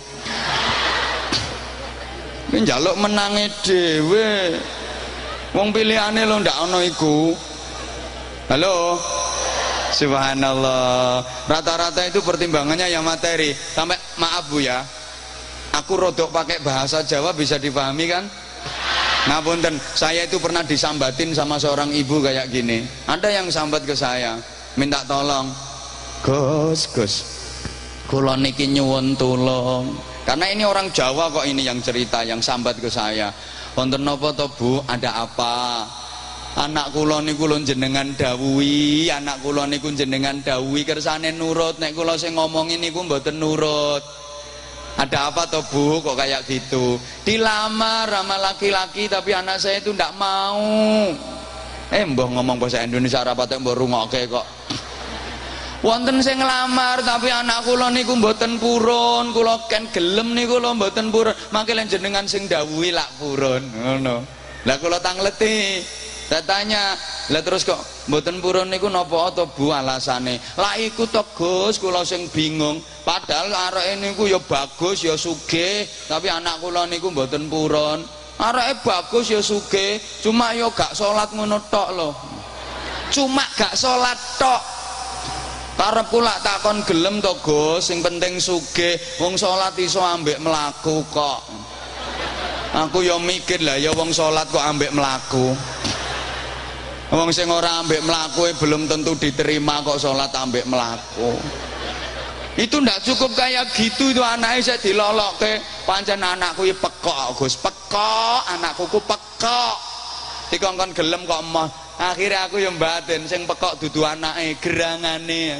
A: Ini njaluk menange dhewe. Wong pilihane lo ndak ono iku. Halo. Subhanallah. Rata-rata itu pertimbangannya yang materi. Sampai maaf Bu ya. Aku rodok pakai bahasa Jawa bisa dipahami kan? Ngapunten, saya itu pernah disambatin sama seorang ibu kayak gini. Ada yang sambat ke saya, minta tolong. Gus, kula niki nyuwun tulung. Karena ini orang Jawa kok ini yang cerita, yang sambat ke saya. Wonten napa to Bu, ada apa? Anak kula niku lho jenengan dawuhi, anak kula niku jenengan dawuhi kersane nurut, nek kula sing ngomongin niku mboten nurut. Ada apa to Bu kok kayak gitu? Dilamar sama laki-laki tapi anak saya itu ndak mau. Mbah ngomong bahasa Indonesia ora patek mbok rungokke kok. Wonten sing nglamar tapi anak kula niku mboten purun, kula ken gelem niku lho mboten purun. Mangke lan jenengan sing dawuhi lak purun, ngono. Lah kula tangleti. Saya tanya, lah terus kok mboten purun niku napa to Bu alasane? Lah iku to Gus, kula sing bingung. Padahal areke niku ya bagus ya sugih, tapi anak kula niku mboten purun. Areke bagus ya sugih, cuma ya gak salat ngono tok lho. Cuma gak salat tok. Karep kula takon gelem to Gus, sing penting sugih, wong salat iso ambek mlaku kok. Aku ya mikir lah ya wong salat kok ambek mlaku. Wong sing ora ambek mlaku belum tentu diterima kok salat ambek mlaku. Itu ndak cukup kayak gitu itu anaknya saya dilolokke. Pancen anakku iki pekok Gus, pekok, anakku ku pekok. Dikongkon gelem kok emoh. Akhirnya aku yang batin sing pekok dudu anake gerangane.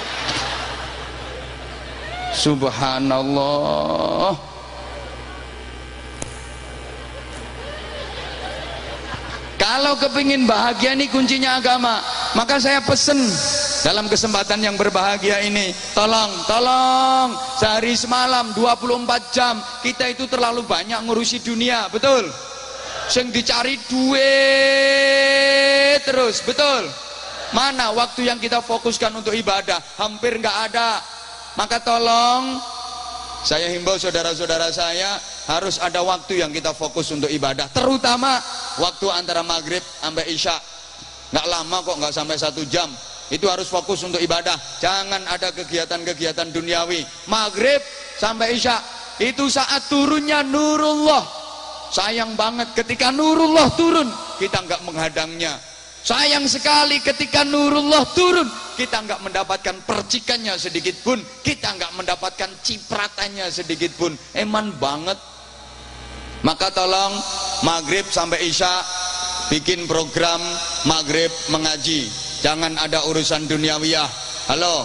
A: Subhanallah. Kalau kepingin bahagia ini kuncinya agama. Maka saya pesen dalam kesempatan yang berbahagia ini, tolong sehari semalam 24 jam kita itu terlalu banyak ngurusi dunia, betul? Sing dicari duit terus, betul? Mana waktu yang kita fokuskan untuk ibadah? Hampir nggak ada. Maka tolong saya himbau saudara-saudara saya, harus ada waktu yang kita fokus untuk ibadah, terutama waktu antara maghrib sampai isya. Nggak lama kok, nggak sampai 1 jam. Itu harus fokus untuk ibadah. Jangan ada kegiatan-kegiatan duniawi. Maghrib sampai isya itu saat turunnya nurullah. Sayang banget ketika nurullah turun kita nggak menghadangnya. Sayang sekali ketika nurullah turun kita nggak mendapatkan percikannya sedikit pun, kita nggak mendapatkan cipratannya sedikit pun. Eman banget. Maka tolong maghrib sampai isya bikin program maghrib mengaji. Jangan ada urusan duniawiyah. Halo,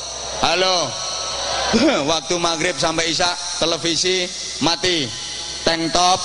A: waktu maghrib sampai isya televisi mati, tank top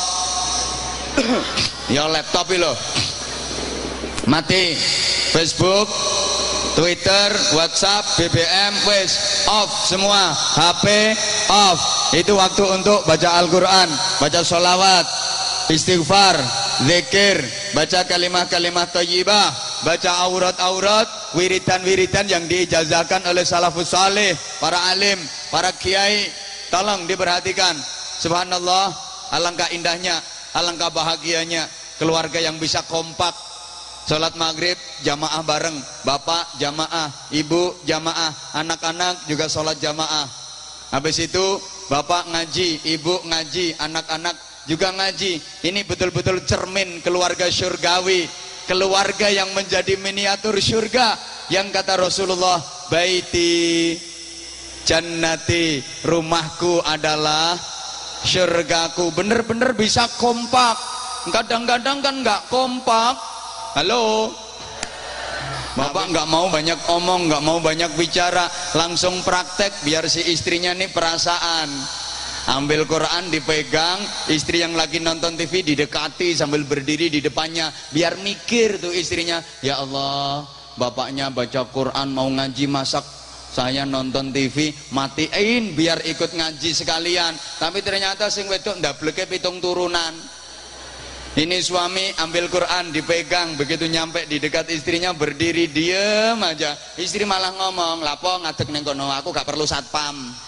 A: ya laptop itu mati, Facebook, Twitter, WhatsApp, BBM wes off semua, HP off. Itu waktu untuk baca Al-Quran, baca sholawat, istighfar, zikir, baca kalimat-kalimat thayyibah, baca aurat-aurat, wiridan-wiridan yang diijazahkan oleh salafus saleh, para alim, para kiai. Tolong diperhatikan. Subhanallah, alangkah indahnya, alangkah bahagianya keluarga yang bisa kompak. Sholat maghrib jamaah bareng, bapak jamaah, ibu jamaah, anak-anak juga sholat jamaah. Habis itu bapak ngaji, ibu ngaji, anak-anak juga ngaji. Ini betul-betul cermin keluarga syurgawi. keluarga yang menjadi miniatur surga, yang kata Rasulullah, baiti jannati, rumahku adalah surgaku. Bener-bener bisa kompak. Kadang-kadang kan nggak kompak. Halo, bapak nggak mau banyak omong, nggak mau banyak bicara, langsung praktek biar si istrinya nih perasaan. Ambil Quran dipegang, istri yang lagi nonton TV didekati sambil berdiri di depannya, biar mikir tuh istrinya, ya Allah, bapaknya baca Quran mau ngaji, masak saya nonton TV, matiin biar ikut ngaji sekalian. Tapi ternyata sing wedok ndableke 7 turunan. Ini suami ambil Quran dipegang, begitu nyampe di dekat istrinya berdiri diem aja, istri malah ngomong, lapo ngadeg ning kono, aku gak perlu satpam.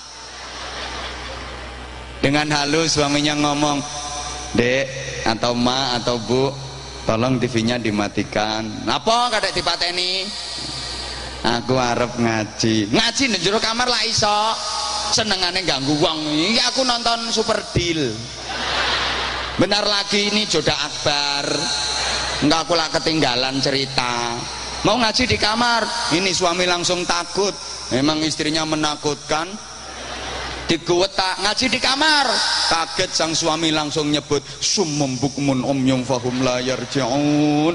A: Dengan halus suaminya ngomong, dek atau ma atau bu, tolong TV-nya dimatikan. Napa kadek dipateni? Aku arep ngaji. Ngaji nang jero kamar lah iso. Senengane ganggu wong. Iki aku nonton Super Deal. Benar lagi ini Joda Akbar. Enggak, aku lah ketinggalan cerita. Mau ngaji di kamar, ini suami langsung takut. Memang istrinya menakutkan. Diguwetak ngaji di kamar, kaget sang suami langsung nyebut summum bukmun umyum fahum la yarji'un.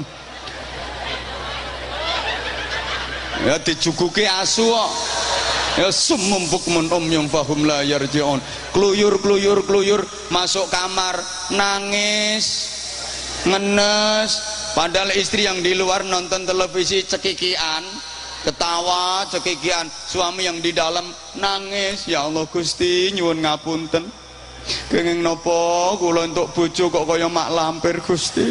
A: Ya dijuguki asu kok. Ya summum bukmun umyum fahum la yarji'un. Kluyur masuk kamar, nangis, ngenes, padahal istri yang di luar nonton televisi cekikian, ketawa cekikian, suami yang di dalam nangis, ya Allah Gusti nyuwun ngapunten, kenging nopo kula entuk bojo kok kaya mak lampir Gusti.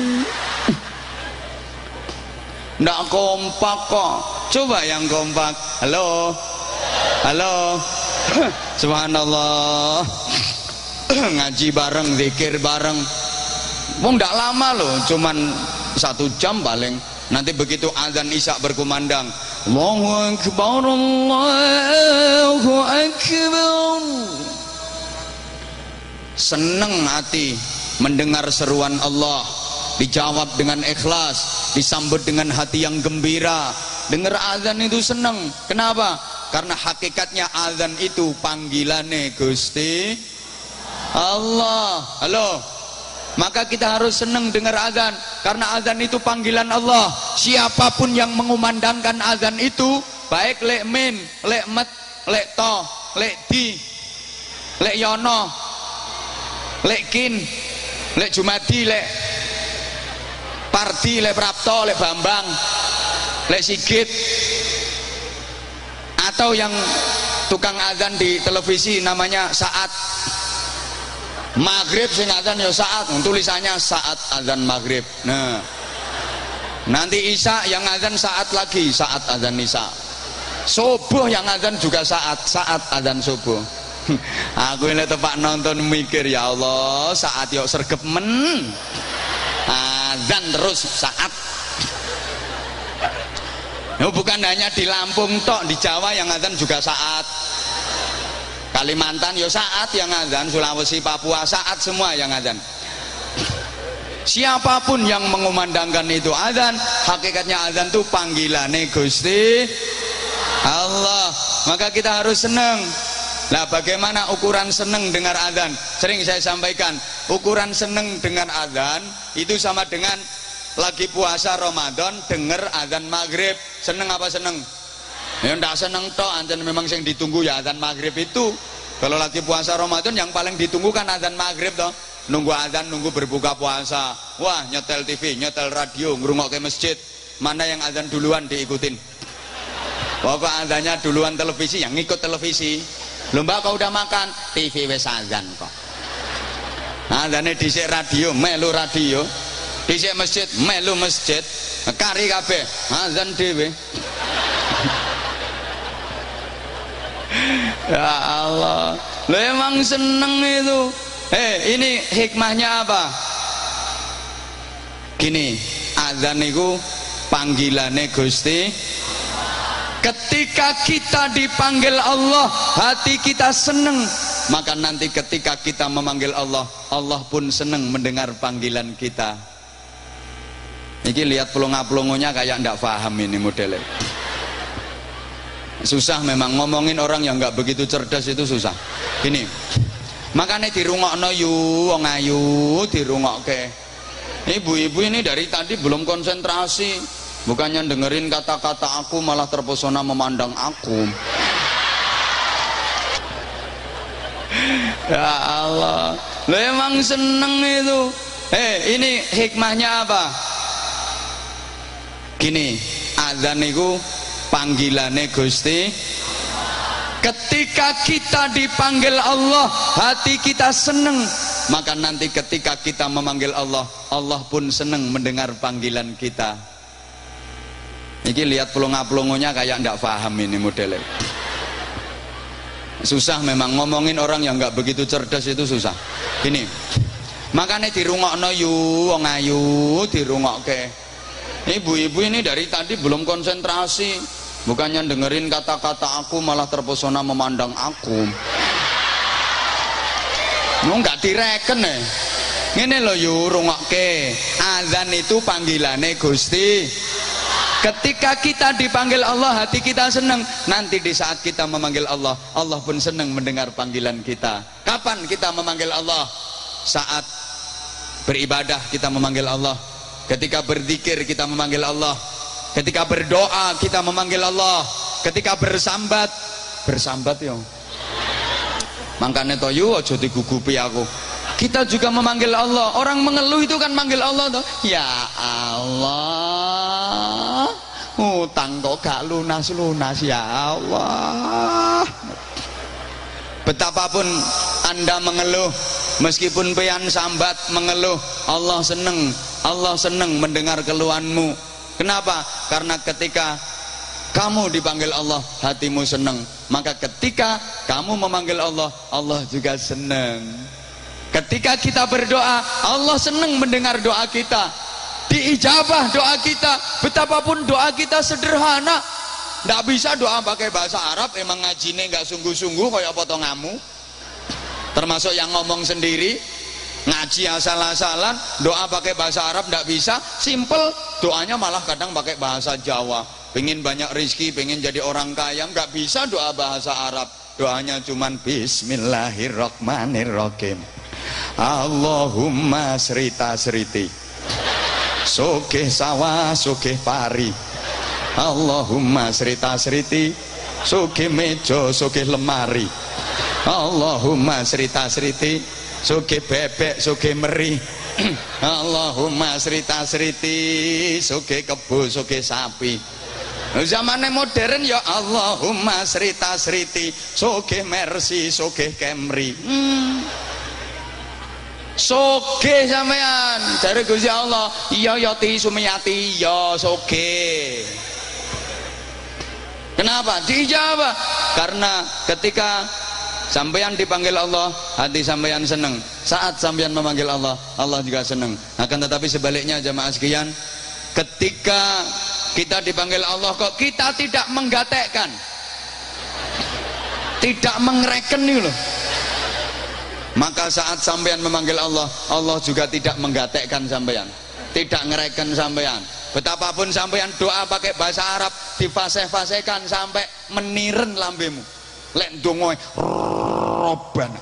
A: Ndak kompak kok, coba yang kompak. Halo, halo. Subhanallah. Ngaji bareng, zikir bareng, wong ndak lama loh, cuman 1 jam paling. Nanti begitu azan isya berkumandang, Allahu Akbar, Allahu Akbar. Seneng hati mendengar seruan Allah, dijawab dengan ikhlas, disambut dengan hati yang gembira. Dengar azan itu seneng. Kenapa? Karena hakikatnya azan itu panggilane Gusti Allah. Halo. Maka kita harus senang dengar azan, karena azan itu panggilan Allah. Siapapun yang mengumandangkan azan itu, baik lek min, lek met, lek to, lek di, lek yono, lek kin, lek jumadi, lek pardi, lek prapto, lek bambang, lek sigit, atau yang tukang azan di televisi namanya Saat Maghrib, sing azan ya Saat, tulisannya Saat azan Maghrib. Nah, nanti Isya yang azan Saat lagi, Saat azan Isya. Subuh yang azan juga Saat azan subuh. Aku ini tepak nonton mikir, ya Allah, Saat yuk sergep men, azan terus Saat. Nah, bukan hanya di Lampung tok, di Jawa yang azan juga Saat. Kalimantan ya Saat yang azan, Sulawesi, Papua Saat, semua yang azan. Siapapun yang mengumandangkan itu azan, hakikatnya azan itu panggilannya Gusti Allah. Maka kita harus senang. Nah, bagaimana ukuran senang dengar azan? Sering saya sampaikan, ukuran senang dengar azan itu sama dengan lagi puasa Ramadan dengar azan maghrib. Seneng apa seneng? Ya ndak seneng toh, anjen memang yang ditunggu ya azan maghrib itu. Kalau lagi puasa Ramadan yang paling ditunggu kan azan maghrib toh. Nunggu azan, nunggu berbuka puasa. Wah, nyetel TV, nyetel radio, ngrungokke masjid. Mana yang azan duluan diikutin. Pokok azannya duluan televisi, yang ngikut televisi. Lomba kau udah makan, TV wes azan kok. Azannya dhisik radio, melu radio. Dhisik masjid, melu masjid. Kari kabeh, azan dhewe. Ya Allah, lo emang seneng itu. Ini hikmahnya apa? Gini, azan itu panggilannya Gusti. Ketika kita dipanggil Allah, hati kita seneng. Maka nanti ketika kita memanggil Allah, Allah pun seneng mendengar panggilan kita. Iki lihat pelongo-pelongonya kayak ndak paham ini modelnya. Susah memang ngomongin orang yang nggak begitu cerdas itu susah. Gini, makanya dirungokno yu, wong ayu dirungokke. Ibu-ibu ini dari tadi belum konsentrasi, bukannya dengerin kata-kata aku malah terpesona memandang aku. Ya Allah, lo emang seneng itu. Ini hikmahnya apa? Gini, azan itu panggilannya Gusti. Ketika kita dipanggil Allah, hati kita seneng. Maka nanti ketika kita memanggil Allah, Allah pun seneng mendengar panggilan kita. Ini lihat pelongo-pelongonya kayak ndak paham ini modelnya. Susah memang ngomongin orang yang nggak begitu cerdas itu susah. Gini, makanya dirungokno yu, wong ayu dirungokke. Ibu-ibu ini dari tadi belum konsentrasi, bukannya dengerin kata-kata aku malah terpesona memandang aku. Nggak direken ya. Ngene lho yu rungokke. Azan itu panggilannya Gusti. Ketika kita dipanggil Allah, hati kita senang. Nanti di saat kita memanggil Allah, Allah pun senang mendengar panggilan kita. Kapan kita memanggil Allah? Saat beribadah kita memanggil Allah. Ketika berzikir kita memanggil Allah. Ketika berdoa kita memanggil Allah. Ketika bersambat yo. Makanya toh yu aja digugupi aku. Kita juga memanggil Allah. Orang mengeluh itu kan manggil Allah toh. Ya Allah, utang kok gak lunas-lunas ya Allah. Betapapun Anda mengeluh, meskipun pian sambat mengeluh, Allah seneng mendengar keluhanmu. Kenapa? Karena ketika kamu dipanggil Allah, hatimu seneng. Maka ketika kamu memanggil Allah, Allah juga seneng. Ketika kita berdoa, Allah seneng mendengar doa kita. Diijabah doa kita. Betapapun doa kita sederhana, nggak bisa doa pakai bahasa Arab, emang ngajine nggak sungguh-sungguh kayak potongamu. Termasuk yang ngomong sendiri, ngaji asal-asalan, doa pakai bahasa Arab nggak bisa, simple, doanya malah kadang pakai bahasa Jawa. Pengen banyak rezeki, pengen jadi orang kaya, nggak bisa doa bahasa Arab, doanya cuman Bismillahirrahmanirrahim. Allahumma srita sriti, sogeh sawah sogeh pari. Allahumma srita sriti, sogeh meja sogeh lemari. Allahumma srita sriti, sogeh bebek sogeh meri. Allahumma srita sriti, sogeh kebo sogeh sapi. Zamannya modern ya Allahumma srita sriti, sogeh mercy sogeh Camry. Sogeh sampean dari Gusti Allah. Iya yati sumiyati ya sogeh. Kenapa? Dijawab karena ketika sampean dipanggil Allah, hati sampean seneng. Saat sampean memanggil Allah, Allah juga seneng. Akan tetapi sebaliknya jamaah sekalian, ketika kita dipanggil Allah kok kita tidak menggatekkan, tidak mengereken nih loh. Maka saat sampean memanggil Allah, Allah juga tidak menggatekkan sampean, tidak ngereken sampean. Betapapun sampean doa pakai bahasa Arab, difasih-fasihkan sampai meniren lambemu. Lek ndonga Robbana,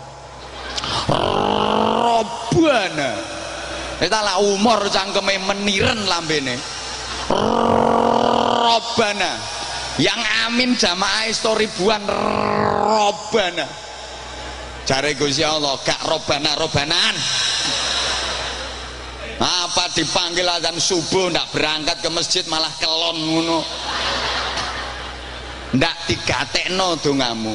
A: Robbana. Kita lah umur cangkeme meniren lambene. Robbana. Yang amin jamaah ribuan Robbana. Jare Gusti Allah gak robbana-robbanan. Apa dipanggil azan subuh ndak berangkat ke masjid malah kelon ngono. Ndak digatekno dongamu.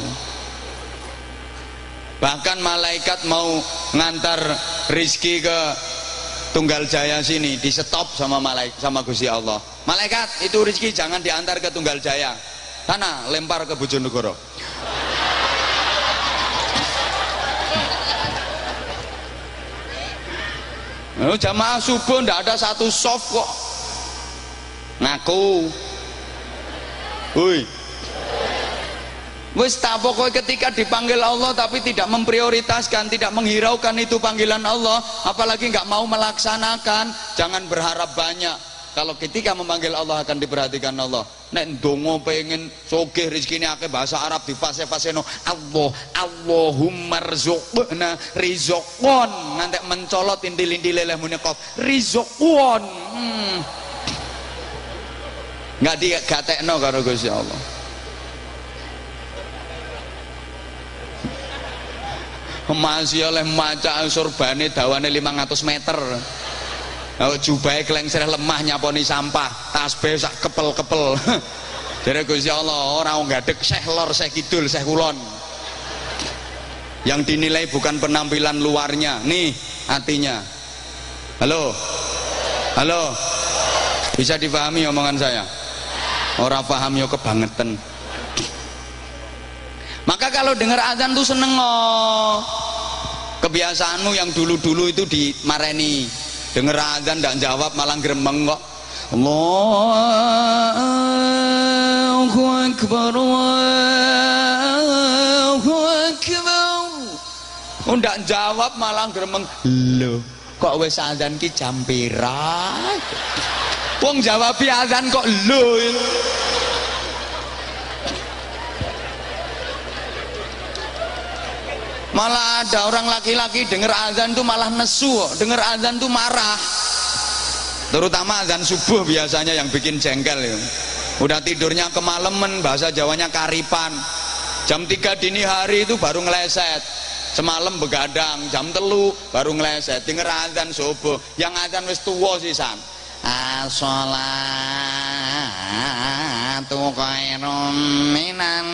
A: Bahkan malaikat mau ngantar rizki ke Tunggal Jaya sini, di stop sama malaikat, sama Gusti Allah. Malaikat, itu rizki jangan diantar ke Tunggal Jaya, sana lempar ke Bojonegoro. Jamaah subuh ndak ada satu soft kok. Ngaku. Woi. Wis tak pokoknya ketika dipanggil Allah tapi tidak memprioritaskan, tidak menghiraukan itu panggilan Allah, apalagi nggak mau melaksanakan, jangan berharap banyak. kalau ketika memanggil Allah akan diperhatikan Allah. Nek ndonga pengen sugih rezekine akeh bahasa Arab di fase-faseno Allah Allahumma rzuqna rizqon ngantek mencolot intil-intil leleh muni qaf rizqon. Enggak digatekno karo Gusti Allah. Masih oleh maca surbane dawane 500 meter. Jubahe klengsreh lemah nyaponi sampah, tasbih sak kepel-kepel. Jare Gusti Allah ora ngadeg Syekh lor, Syekh kidul, Syekh kulon. Yang dinilai bukan penampilan luarnya, nih hatinya. Halo. Halo. Bisa dipahami omongan saya? Ora paham yo kebangetan. Maka kalau dengar azan tuh seneng oh. Kebiasaanmu yang dulu-dulu itu dimareni. Dengar azan ndak jawab malah gremeng kok. Allahu akbar Allahu akbar. Oh ndak jawab malah gremeng. Lho, kok wis azan ki jam pira? Wong jawab azan kok lho. Malah ada orang laki-laki dengar azan tuh malah nesu, dengar azan tuh marah. Terutama azan subuh biasanya yang bikin jengkel ya. Udah tidurnya kemalaman, bahasa Jawanya karipan. Jam 3 dini hari itu baru ngeleset. Semalam begadang, jam 3 baru ngeleset. Dengar azan subuh, yang azan wis tuwa sisan. As-sholatu khairum minan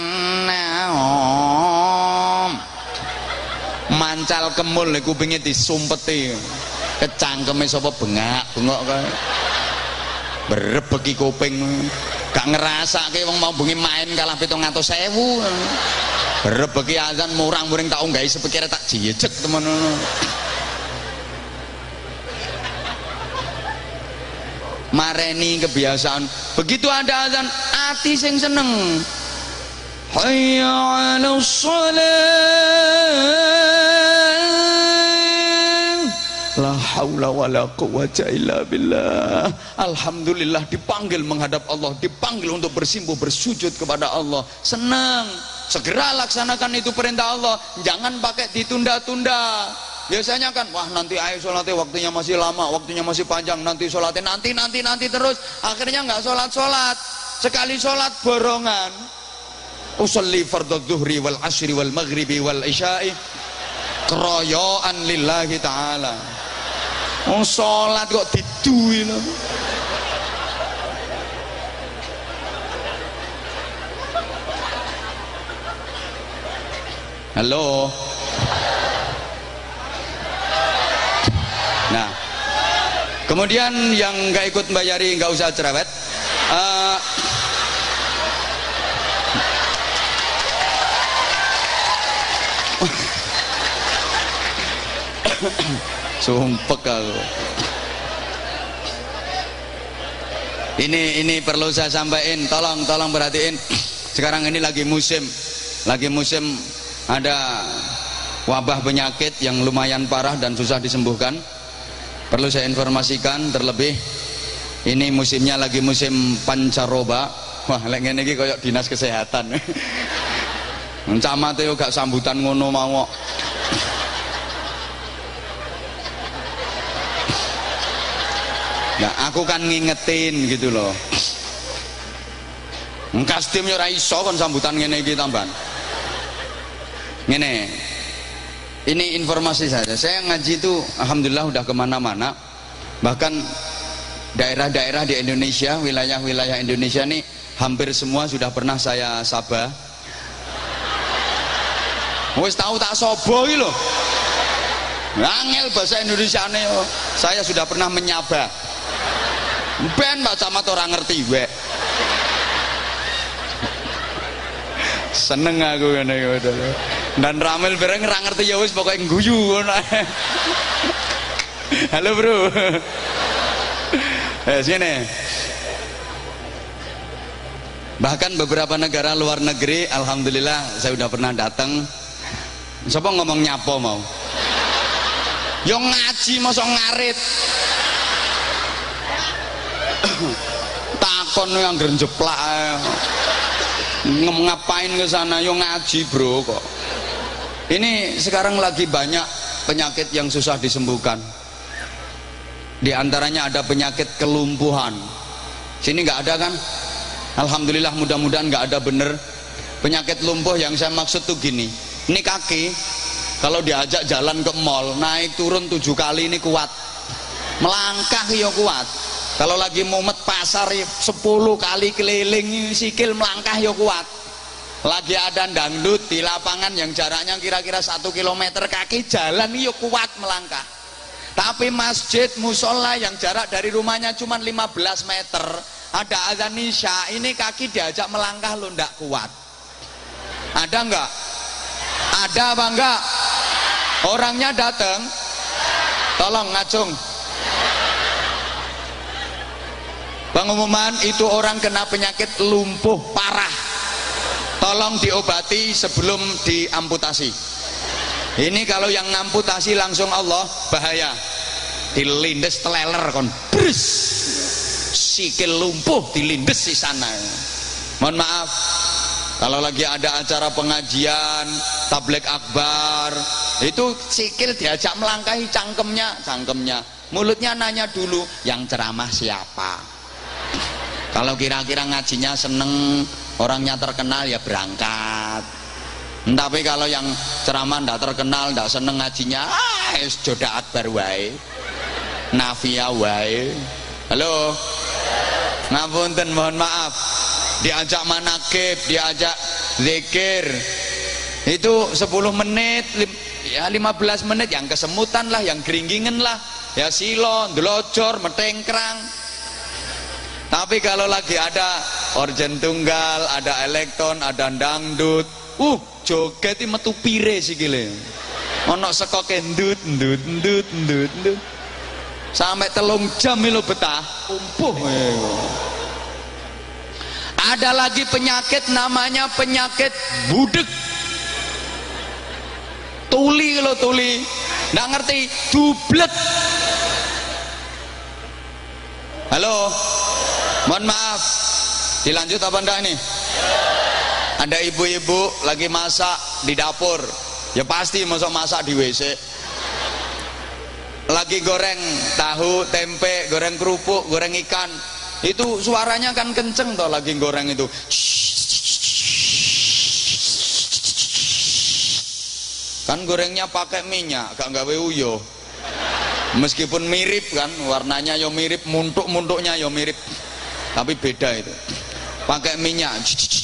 A: naum. Mancal kemul kupingnya disumpeti, kecangkeme sapa bengak-bengok kae. Berebeki kuping. Gak ngerasake wong mau bengi main kalah 700.000. Berebeki azan murang-muring tak unggahi sepikire tak jejeg temen. Mareni kebiasaan. Begitu ada azan, ati sing seneng. Hayya 'alas shalah. La haula wala quwwata illa billah. Alhamdulillah dipanggil menghadap Allah, dipanggil untuk bersimpuh bersujud kepada Allah. Senang. Segera laksanakan itu perintah Allah. Jangan pakai ditunda-tunda. Biasanya kan wah nanti ayo sholatnya waktunya masih lama, waktunya masih panjang, nanti sholatnya nanti terus. Akhirnya nggak sholat. Sekali sholat borongan. Usolli fardhu dzuhri wal asri wal maghribi wal isya'i keroyoan lillahi ta'ala. Oh sholat kok diduwi lho. Halo. Nah, kemudian yang nggak ikut bayari nggak usah cerewet. Sumpek aku. Ini perlu saya sampaikan, tolong perhatiin. Sekarang ini lagi musim ada wabah penyakit yang lumayan parah dan susah disembuhkan. Perlu saya informasikan terlebih ini musimnya lagi musim pancaroba. Wah, lek ngene iki koyo dinas kesehatan. Camat yo gak sambutan ngono mau. Nah, aku kan ngingetin gitu loh. Kastim yo ora iso kon sambutan ngene iki tambahan. Ngene. Ini informasi saja. Saya ngaji itu alhamdulillah udah kemana-mana. Bahkan daerah-daerah di Indonesia, wilayah-wilayah Indonesia ini hampir semua sudah pernah saya sabah. Wis tahu tak sobo iki lho. Angel bahasa Indonesiane saya sudah pernah menyabah. Ben Mbak Camat orang ngerti wek. Seneng aku ngene iki. Dan Ramil bareng ora ngerti ya wis pokoke guyu ngono. Halo, Bro. Sini. Bahkan beberapa negara luar negeri alhamdulillah saya udah pernah datang. Siapa ngomong nyapo mau? Yo ngaji mosok ngarit. takon yang jeplak ngapain ke sana yo ngaji bro kok. Ini sekarang lagi banyak penyakit yang susah disembuhkan. Di antaranya ada penyakit kelumpuhan. Sini nggak ada kan? Alhamdulillah, mudah-mudahan nggak ada bener. Penyakit lumpuh yang saya maksud tuh gini, ini kaki kalau diajak jalan ke mall naik turun 7 kali ini kuat, melangkah yo kuat. Kalau lagi mumet pasar 10 kali keliling sikil melangkah yo kuat. Lagi ada dangdut di lapangan yang jaraknya kira-kira 1 kilometer kaki jalan yo kuat melangkah. Tapi masjid musola yang jarak dari rumahnya cuma 15 meter, ada azan isya, ini kaki diajak melangkah lo ndak kuat. Ada enggak? Ada apa enggak? Orangnya datang, tolong ngacung. Pengumuman itu orang kena penyakit lumpuh parah, tolong diobati sebelum diamputasi. Ini kalau yang ngamputasi langsung Allah bahaya, dilindes teleler kon bres, sikil lumpuh dilindes di sana. Mohon maaf kalau lagi ada acara pengajian tabligh akbar itu sikil diajak melangkahi cangkemnya, mulutnya nanya dulu yang ceramah siapa. Kalau kira-kira ngajinya seneng, orangnya terkenal ya berangkat. Tapi kalau yang ceramah ndak terkenal, ndak seneng ngajinya, joda akbar wae, nafia wae. Halo, ngapunten, mohon maaf. Diajak manakib, diajak zikir, itu 10 menit, ya 15 menit, yang kesemutan lah, yang geringgingan lah, ya silon, delojor, metengkrang. Tapi kalau lagi ada organ tunggal, ada elektron, ada dangdut, joget itu metu pire sikile. Ono sekoke ndut sampai 3 jam lo betah umpuh. Ada lagi penyakit namanya penyakit budek. Tuli, lo tuli nggak ngerti, dublet. Halo, mohon maaf, dilanjut apa enggak ini? Ada ibu-ibu lagi masak di dapur, ya pasti masak di WC. Lagi goreng tahu, tempe, goreng kerupuk, goreng ikan, itu suaranya kan kenceng toh lagi goreng itu. Kan gorengnya pakai minyak, gak gawe uyuh. Meskipun mirip kan, warnanya yo mirip, muntuk-muntuknya yo mirip, tapi beda itu. Pakai minyak,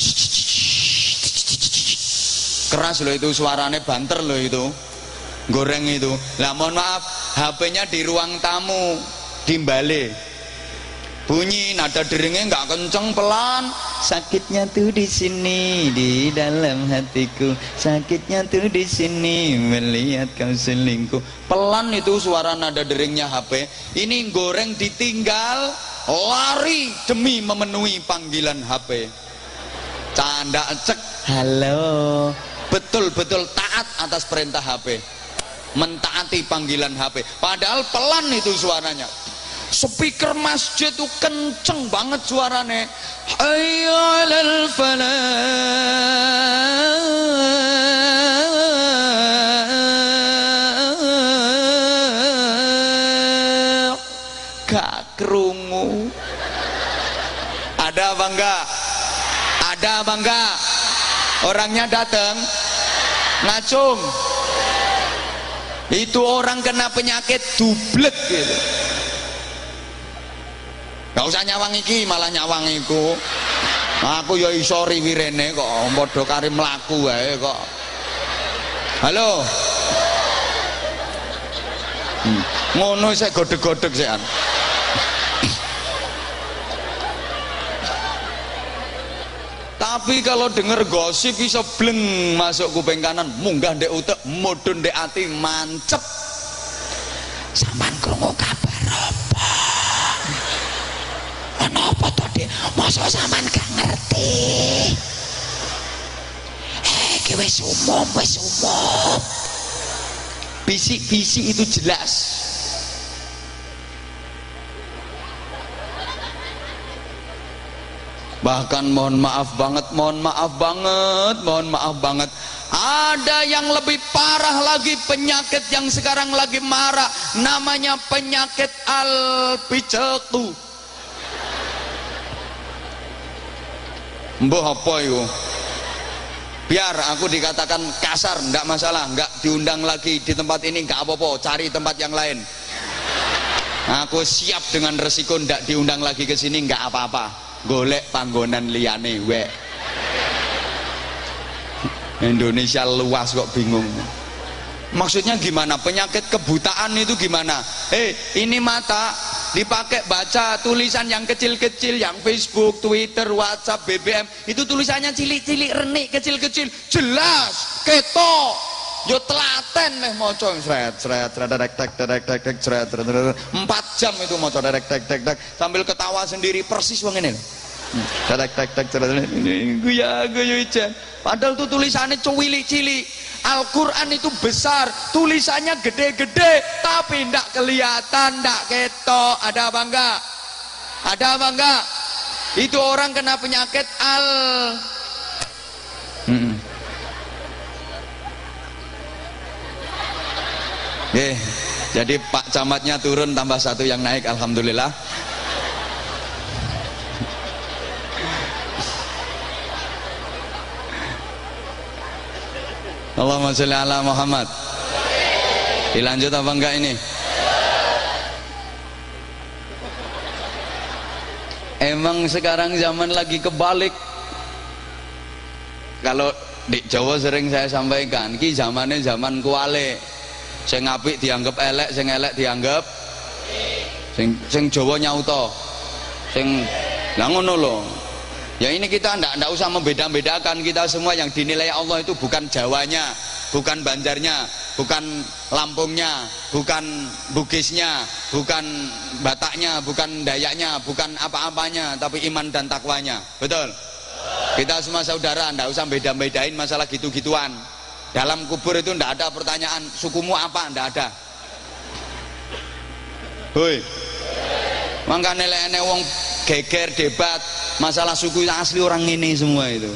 A: keras loh itu suaranya, banter loh itu goreng itu. Lah mohon maaf, HP-nya di ruang tamu, dimbale, bunyi nada deringnya nggak kenceng, pelan. Sakitnya tuh di sini, di dalam hatiku, sakitnya tuh di sini, melihat kau selingkuh. Pelan itu suara nada deringnya HP. Ini goreng ditinggal, lari demi memenuhi panggilan HP. Canda cek, halo, betul-betul taat atas perintah HP, mentaati panggilan HP, padahal pelan itu suaranya. Speaker masjid itu kenceng banget suaranya. Hayya 'alal falah. Gak kerungu. Ada apa enggak? Ada apa enggak? Orangnya datang ngacung. Itu orang kena penyakit dublet gitu. Gak usah nyawang iki, malah nyawang iku. Aku ya iso riwirene kok, padha kari mlaku wae kok. Halo. Ngono sik godheg-godheg sekan. Tapi kalau denger gosip bisa bleng masuk kuping kanan, munggah ndek utek, mudhun ndek ati, mancep. Sampeyan krungu kabar apa? Kenapa tadi? Masa sampean gak ngerti? Wis umum, wis umum. Bisik-bisik itu jelas. Bahkan mohon maaf banget, mohon maaf banget, mohon maaf banget, ada yang lebih parah lagi, penyakit yang sekarang lagi marak, namanya penyakit alpicetu. Mbah apa itu? Biar aku dikatakan kasar, enggak masalah, enggak diundang lagi di tempat ini, enggak apa-apa, cari tempat yang lain. Aku siap dengan resiko enggak diundang lagi ke sini, enggak apa-apa. Golek panggonan liyane wek. Indonesia luas kok bingung. Maksudnya gimana? Penyakit kebutaan itu gimana? Ini mata dipakai baca tulisan yang kecil-kecil, yang Facebook, Twitter, WhatsApp, BBM, itu tulisannya cilik-cilik, renik, kecil-kecil, jelas, ketok. Yo telaten meh maca sret 4 jam itu maca sambil ketawa sendiri persis wong ngene. Guya ijen. Padahal tuh tulisannya cilik-cilik. Al-Quran itu besar, tulisannya gede-gede, tapi ndak kelihatan, ndak ketok. Ada apa enggak? Ada apa enggak? Itu orang kena penyakit jadi Pak Camatnya turun, tambah 1 yang naik, alhamdulillah. Allahumma sholli ala Muhammad. Dilanjut apa enggak ini? Emang sekarang zaman lagi kebalik. Kalau di Jawa sering saya sampaikan, ki zamannya zaman kuale. Sing apik dianggap elek, sing elek dianggap sing Jawa nyauto. Sing lah ngono lho. Ya ini kita ndak usah membeda-bedakan, kita semua yang dinilai Allah itu bukan Jawanya, bukan Banjarnya, bukan Lampungnya, bukan Bugisnya, bukan Bataknya, bukan Dayaknya, bukan apa-apanya, tapi iman dan takwanya. Betul? Kita semua saudara, ndak usah beda-bedain masalah gitu-gituan. Dalam kubur itu ndak ada pertanyaan sukumu apa, ndak ada. Hoi. Mangkane lek ene wong geger debat masalah suku asli orang ini semua itu.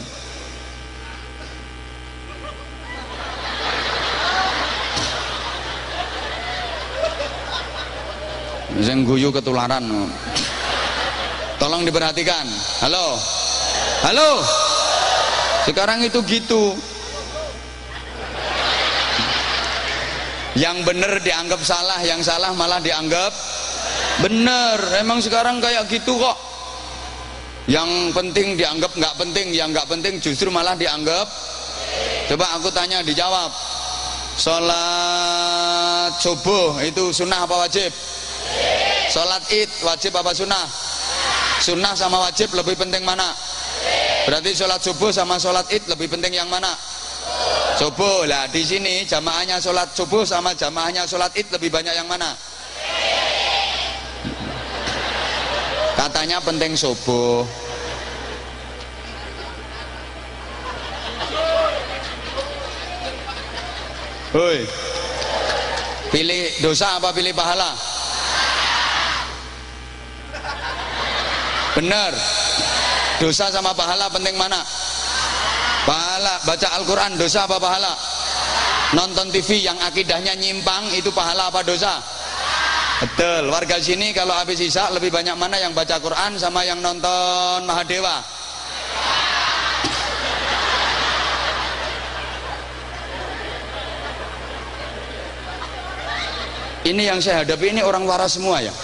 A: Sing guyu ketularan. Tolong diperhatikan. Halo. Halo. Sekarang itu gitu. Yang benar dianggap salah, yang salah malah dianggap benar. Emang sekarang kayak gitu kok. Yang penting dianggap nggak penting, yang nggak penting justru malah dianggap. Coba aku tanya, dijawab. Sholat subuh itu sunnah apa wajib? Sholat id wajib apa sunnah? Sunnah sama wajib lebih penting mana? Berarti sholat subuh sama sholat id lebih penting yang mana? Subuh. Lah di sini jamaahnya sholat subuh sama jamaahnya sholat id lebih banyak yang mana? Katanya penting subuh. Hoi. Pilih dosa apa pilih pahala? Benar. Dosa sama pahala penting mana? Pahala. Baca Al-Quran dosa apa pahala? Nonton TV yang akidahnya nyimpang itu pahala apa dosa? Betul. Warga sini kalau habis isya lebih banyak mana yang baca Quran sama yang nonton Mahadewa? Ini yang saya hadapi ini orang waras semua ya.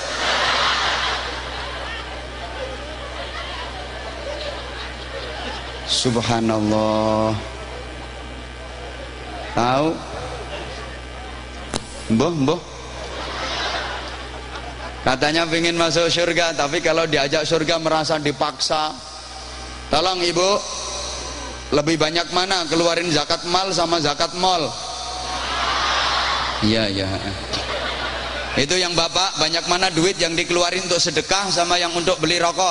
A: Subhanallah. Tahu? Mbah. Katanya pengen masuk surga, tapi kalau diajak surga merasa dipaksa. Tolong ibu, lebih banyak mana keluarin zakat mal sama zakat mall? Iya. Itu yang bapak, banyak mana duit yang dikeluarin untuk sedekah sama yang untuk beli rokok?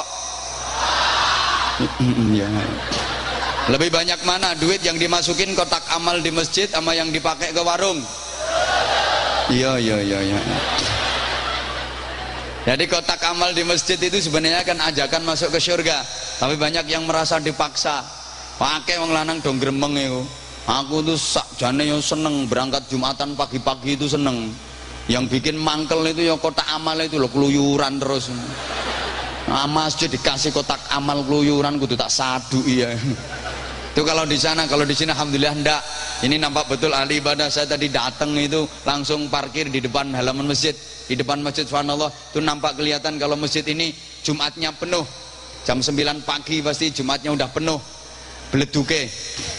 A: Iya. Lebih banyak mana duit yang dimasukin kotak amal di masjid sama yang dipakai ke warung? Iya. Jadi kotak amal di masjid itu sebenarnya kan ajakan masuk ke surga, tapi banyak yang merasa dipaksa. Pakai wong lanang dong gremeng itu. Aku tuh sakjane yo seneng berangkat Jumatan pagi-pagi itu seneng. Yang bikin mangkel itu ya kotak amal itu loh, keluyuran terus. Nah, masjid dikasih kotak amal keluyuran kudu tak sadu iya. Itu kalau di sana, kalau di sini alhamdulillah ndak. Ini nampak betul ahli ibadah. Saya tadi datang itu langsung parkir di depan halaman masjid. Di depan masjid subhanallah itu nampak kelihatan kalau masjid ini Jumatnya penuh. Jam 9 pagi pasti Jumatnya udah penuh. Beleduke.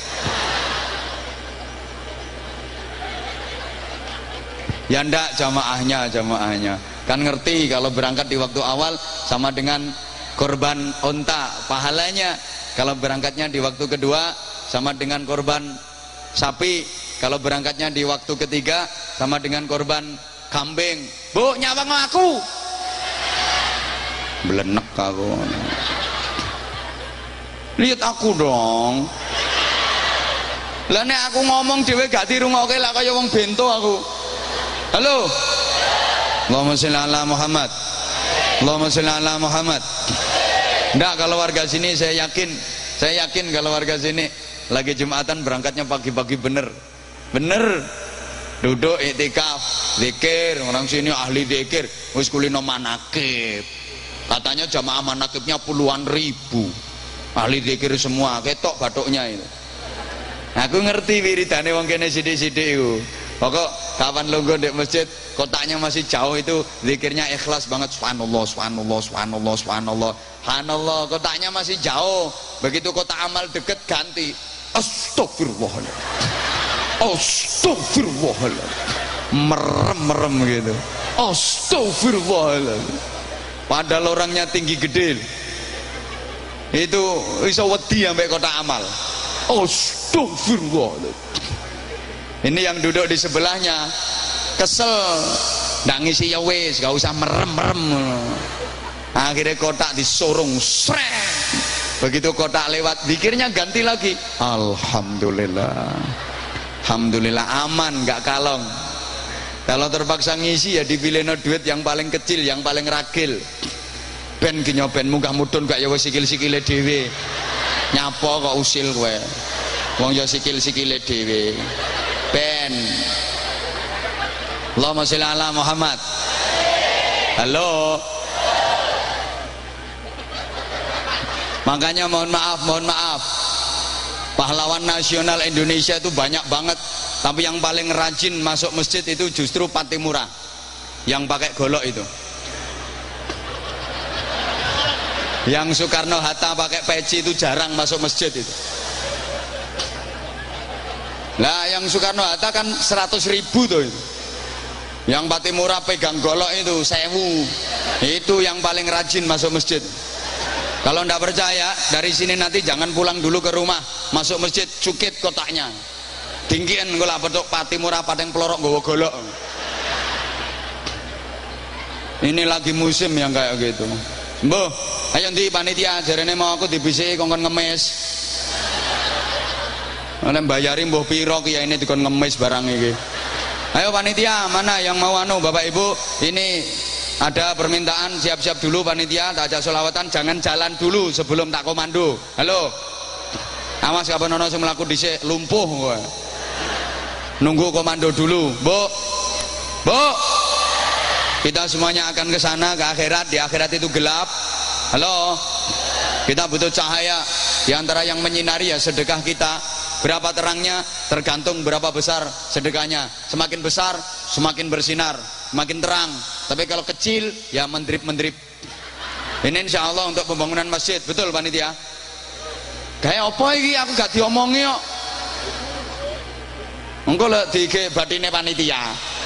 A: Ya ndak jamaahnya kan ngerti kalau berangkat di waktu awal sama dengan korban onta pahalanya, kalau berangkatnya di waktu kedua sama dengan korban sapi, kalau berangkatnya di waktu ketiga sama dengan korban kambing. Bu, nyawang aku belenek aku, lihat aku dong. Lah nek aku ngomong dhewe gak dirungokke lah kaya wong bento aku. Halo. Allahumma sholli ala Muhammad. Allahumma sholli ala Muhammad. Nggak, kalau warga sini saya yakin kalau warga sini lagi Jumatan berangkatnya pagi-pagi bener. Duduk iktikaf, zikir, orang sini ahli zikir, wis kulino manakib. Katanya jamaah manakibnya puluhan ribu. Ahli zikir semua, ketok batuknya itu. Aku ngerti wiridane wong kene sithik-sithik iku. Pokok kapan lungguh di masjid kotaknya masih jauh itu zikirnya ikhlas banget, subhanallah subhanallah subhanallah subhanallah subhanallah, kotaknya masih jauh. Begitu kotak amal deket ganti astagfirullahaladzim astagfirullahaladzim, merem gitu, astagfirullahaladzim. Padahal orangnya tinggi gede itu bisa wedi sampai kotak amal, astagfirullahaladzim. Ini yang duduk di sebelahnya kesel, nggak ngisi ya wes, gak usah merem. Akhirnya kotak disorong, sreng. Begitu kotak lewat, zikirnya ganti lagi. Alhamdulillah, alhamdulillah aman, nggak kalong. Kalau terpaksa ngisi ya dipilih duit yang paling kecil, yang paling ragil. Ben ginyoben munggah mudun gak ya wes sikil-sikile dhewe. Nyapa kok usil kowe. Wong ya sikil-sikile dhewe. Ben. Allahumma sholli ala Muhammad. Halo. Makanya mohon maaf. Pahlawan nasional Indonesia itu banyak banget, tapi yang paling rajin masuk masjid itu justru Patimura. Yang pakai golok itu. Yang Soekarno Hatta pakai peci itu jarang masuk masjid itu. Lah yang Soekarno Hatta kan 100.000 tuh itu. Yang Patimura pegang golok itu 1000. Itu yang paling rajin masuk masjid. Kalau ndak percaya dari sini nanti jangan pulang dulu ke rumah, masuk masjid cukit kotaknya. Tinggian gula petuk Patimura pateng pelorok nggawa golok. Ini lagi musim yang kayak gitu. Mbah, ayo ndi panitia jarene mau aku dibisiki kongkon ngemis. Oleh bayari mbuh piro kiyaine dikon ngemis barang iki. Ayo panitia, mana yang mau anu Bapak Ibu, ini ada permintaan, siap-siap dulu panitia, tak ajak sholawatan, jangan jalan dulu sebelum tak komando. Halo. Awas kapan ono sing mlaku dhisik lumpuh kowe. Nunggu komando dulu, Bu. Bu. Kita semuanya akan ke sana, ke akhirat. Di akhirat itu gelap. Halo. Kita butuh cahaya. Di antara yang menyinari ya sedekah kita. Berapa terangnya tergantung berapa besar sedekahnya. Semakin besar semakin bersinar, semakin terang. Tapi kalau kecil ya mendrip-mendrip. Ini insya Allah untuk pembangunan masjid. Betul panitia? Kayak apa ini aku gak diomongi kok. Engko lek dike batine panitia.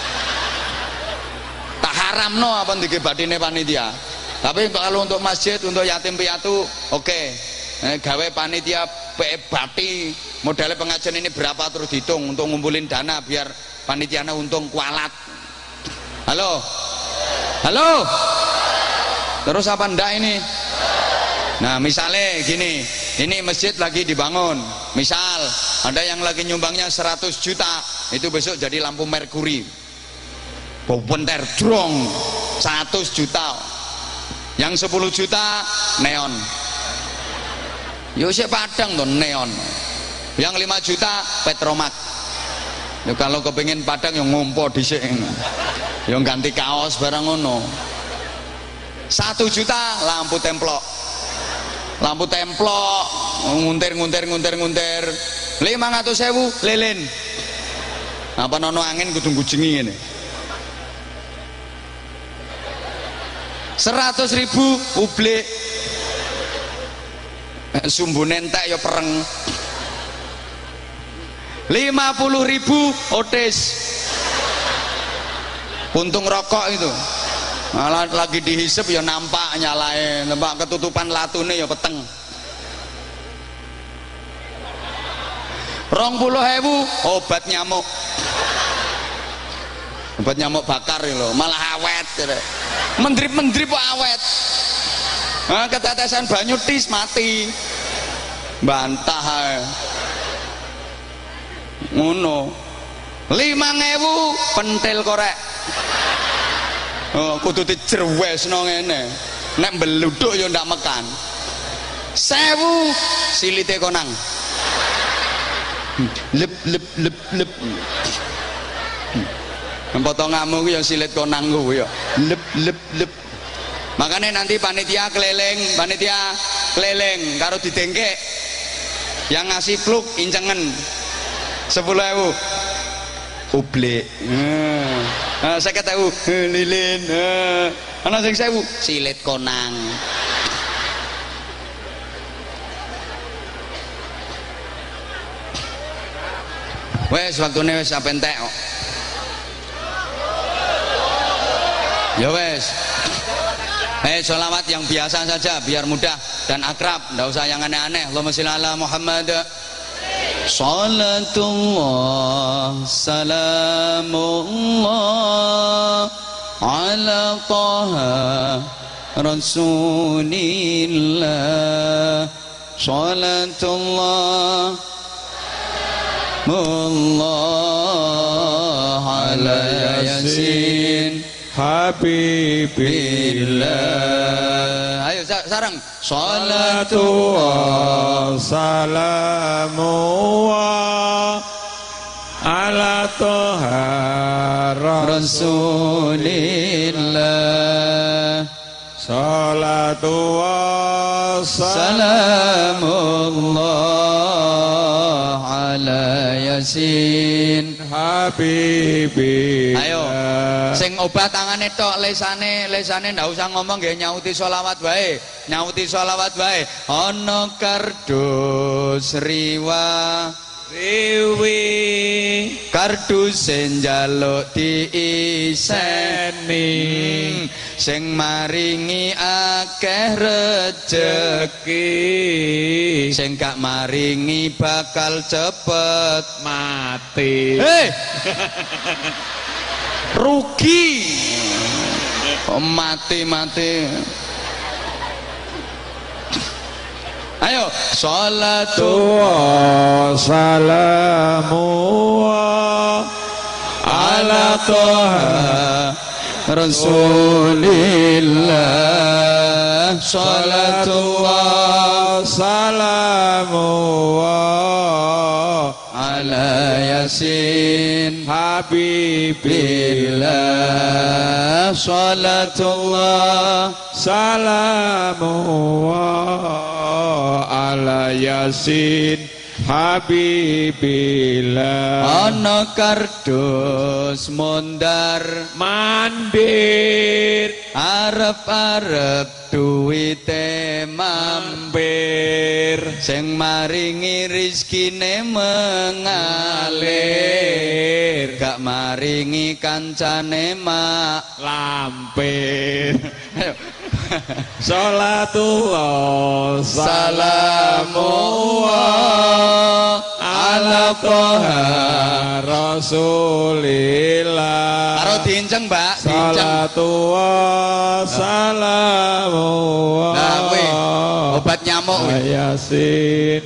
A: Tak haramno apa dike batine panitia. Tapi kalau untuk masjid, untuk yatim piatu, oke. Gawe panitia bati modalnya pengajian ini berapa terus dihitung untuk ngumpulin dana biar panitianya untung kualat. Halo. Halo. Terus apa ndak ini? Nah misalnya gini, ini masjid lagi dibangun, misal ada yang lagi nyumbangnya 100 juta, itu besok jadi lampu merkuri bobenter drong 100 juta. Yang 10 juta neon. Yo sik Padang to neon. Yang 5 juta Petromak. Ya kalau kepengin Padang yang ngompo dhisik. Yang ganti kaos barang ngono. 1 juta lampu templok. Lampu templok nguntir. 500.000 lilin. Apa nono angin kudu gujengi ngene. 100.000 publik. Sumbu nentek ya pereng. 50.000 otis. Puntung rokok itu. Malah lagi dihisep ya nampak nyalain, nampak ketutupan latune ya peteng. 20.000 obat nyamuk. Obat nyamuk bakar lho, malah awet. Mendrip kok awet. Nah, ketetesan banyu tis mati. Bantah ae. Ngono. 5.000 pentil korek. Oh, kudu dijerwesno ngene. Nek mbeluduk ya ndak mekan. 1.000 silite konang. Lep. Potonganmu ku ya silit konang ku ya. Lep. Makanya nanti panitia keliling karo didengkek. Yang ngasih pluk incengen 10.000 publik. 50.000 lilin. Ana sing 1.000 silit konang. Wes waktune wis apentek kok. Ya wes. Sholawat yang biasa saja biar mudah dan akrab, enggak usah yang aneh-aneh. Allahumma sholli ala Muhammad. Salatullah salamullah ala taha rasulillah. Salatullah Allah ala yasin habibillah. Ayo sareng. Salatu
B: salamu ala toha rasulillah. Salatu salamullah ala yasin habibillah.
A: Ayo sing obat tangane tok, lesane ndak usah ngomong nggih, nyauti sholawat wae. Ana kardus riwi kardus njaluk diiseni, sing maringi akeh rejeki, sing gak maringi bakal cepet
B: mati.
A: Rugi. Mati. Ayo, sholatu
B: salamu ala toha rasulillah. Salatullah salamu ala yasin habibillah. Salatullah salamu ala yasin habibillah. Ana kardus mondar mandir
A: arep-arep duwite mampir, sing maringi rizkine mengalir, gak maringi kancane mak
B: lampir. Salatullah salamullah ala toha rasulillah.
A: Karo diinceng mbak,
B: salatullah salamullah.
A: Nah kuwi obat nyamuk
B: yasin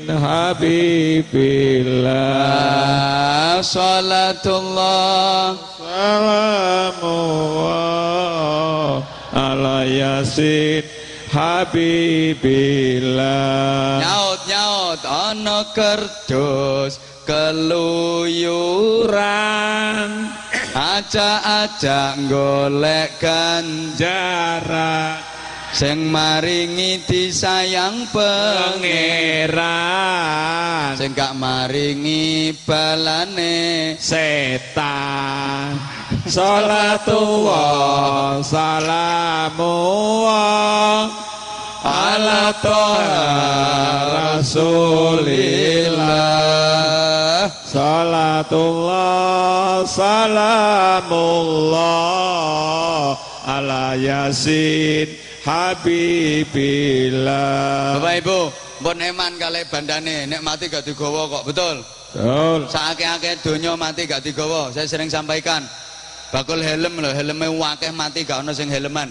B: habibillah.
A: Salatullah
B: salamullah ala yasin Yasin Habibillah.
A: Nyaut ana kerdus keluyuran, ajak-ajak golek ganjaran, sing maringi disayang pangeran, sing gak maringi balane
B: setan. Salatullah salamullah ala toha rasulillah. Salatullah salamullah ala yasin habibillah.
A: Bapak Ibu, pun eman kali bandane, nek mati gak digawa kok, betul?
B: Betul.
A: Saake-ake donya mati gak digawa. Saya sering sampaikan, bakul helm lho, helme wakeh mati gak ono sing helman.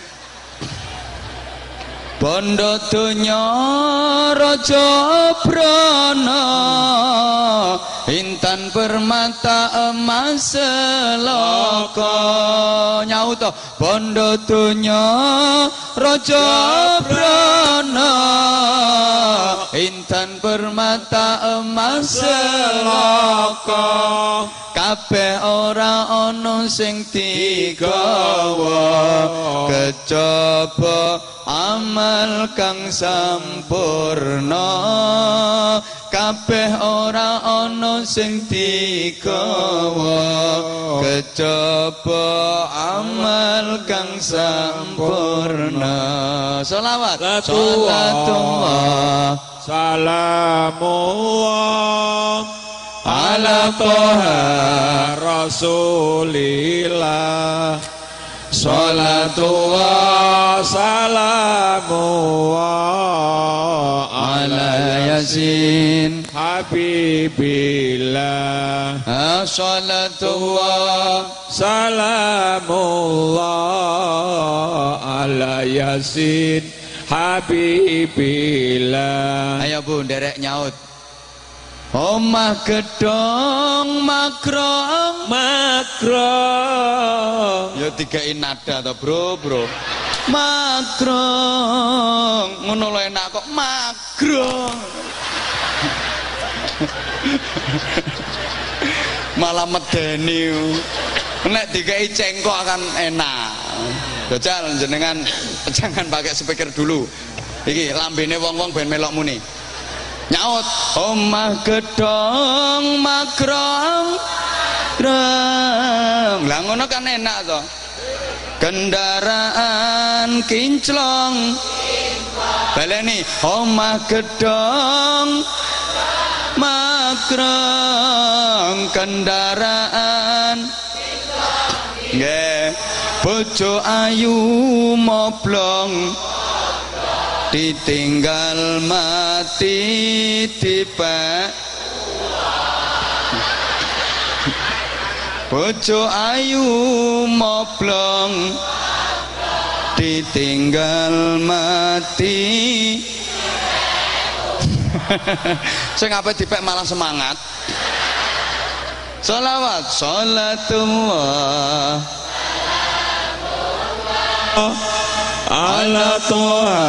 A: Bondo donya raja brana, intan permata emas selaka. Nyaut to, bondo donya raja brana, intan permata emas selaka. Kabeh ora ana sing digawa, kejaba amal kang sampurna. Kabeh ora ana sing digawa, kejaba amal kang sampurna. Shalawat salatullah
B: salamullah ala toha rasulillah. Salatullah salamullah ala yasin habibillah.
A: Salatullah
B: salamullah ala yasin habibillah.
A: Ayo Bu, nderek nyaut. Omah gedong makrong
B: Makrong.
A: ya digawe nada to bro makrong ngono lho enak kok makrong malah medeni nek digawe cengkok akan enak. Jajal jenengan jangan pakai speaker dulu iki lambene wong-wong ben melok muni. Nyaut omah gedong makrong krong, lah ngono kan enak to. Kendaraan kinclong baleni omah gedong makrong, kendaraan nggih bojo ayu moblong, ditinggal mati dipek. Bojo ayu moblong, ditinggal mati. Sing ape dipek malah semangat. Shalawat salatullah
B: ala toha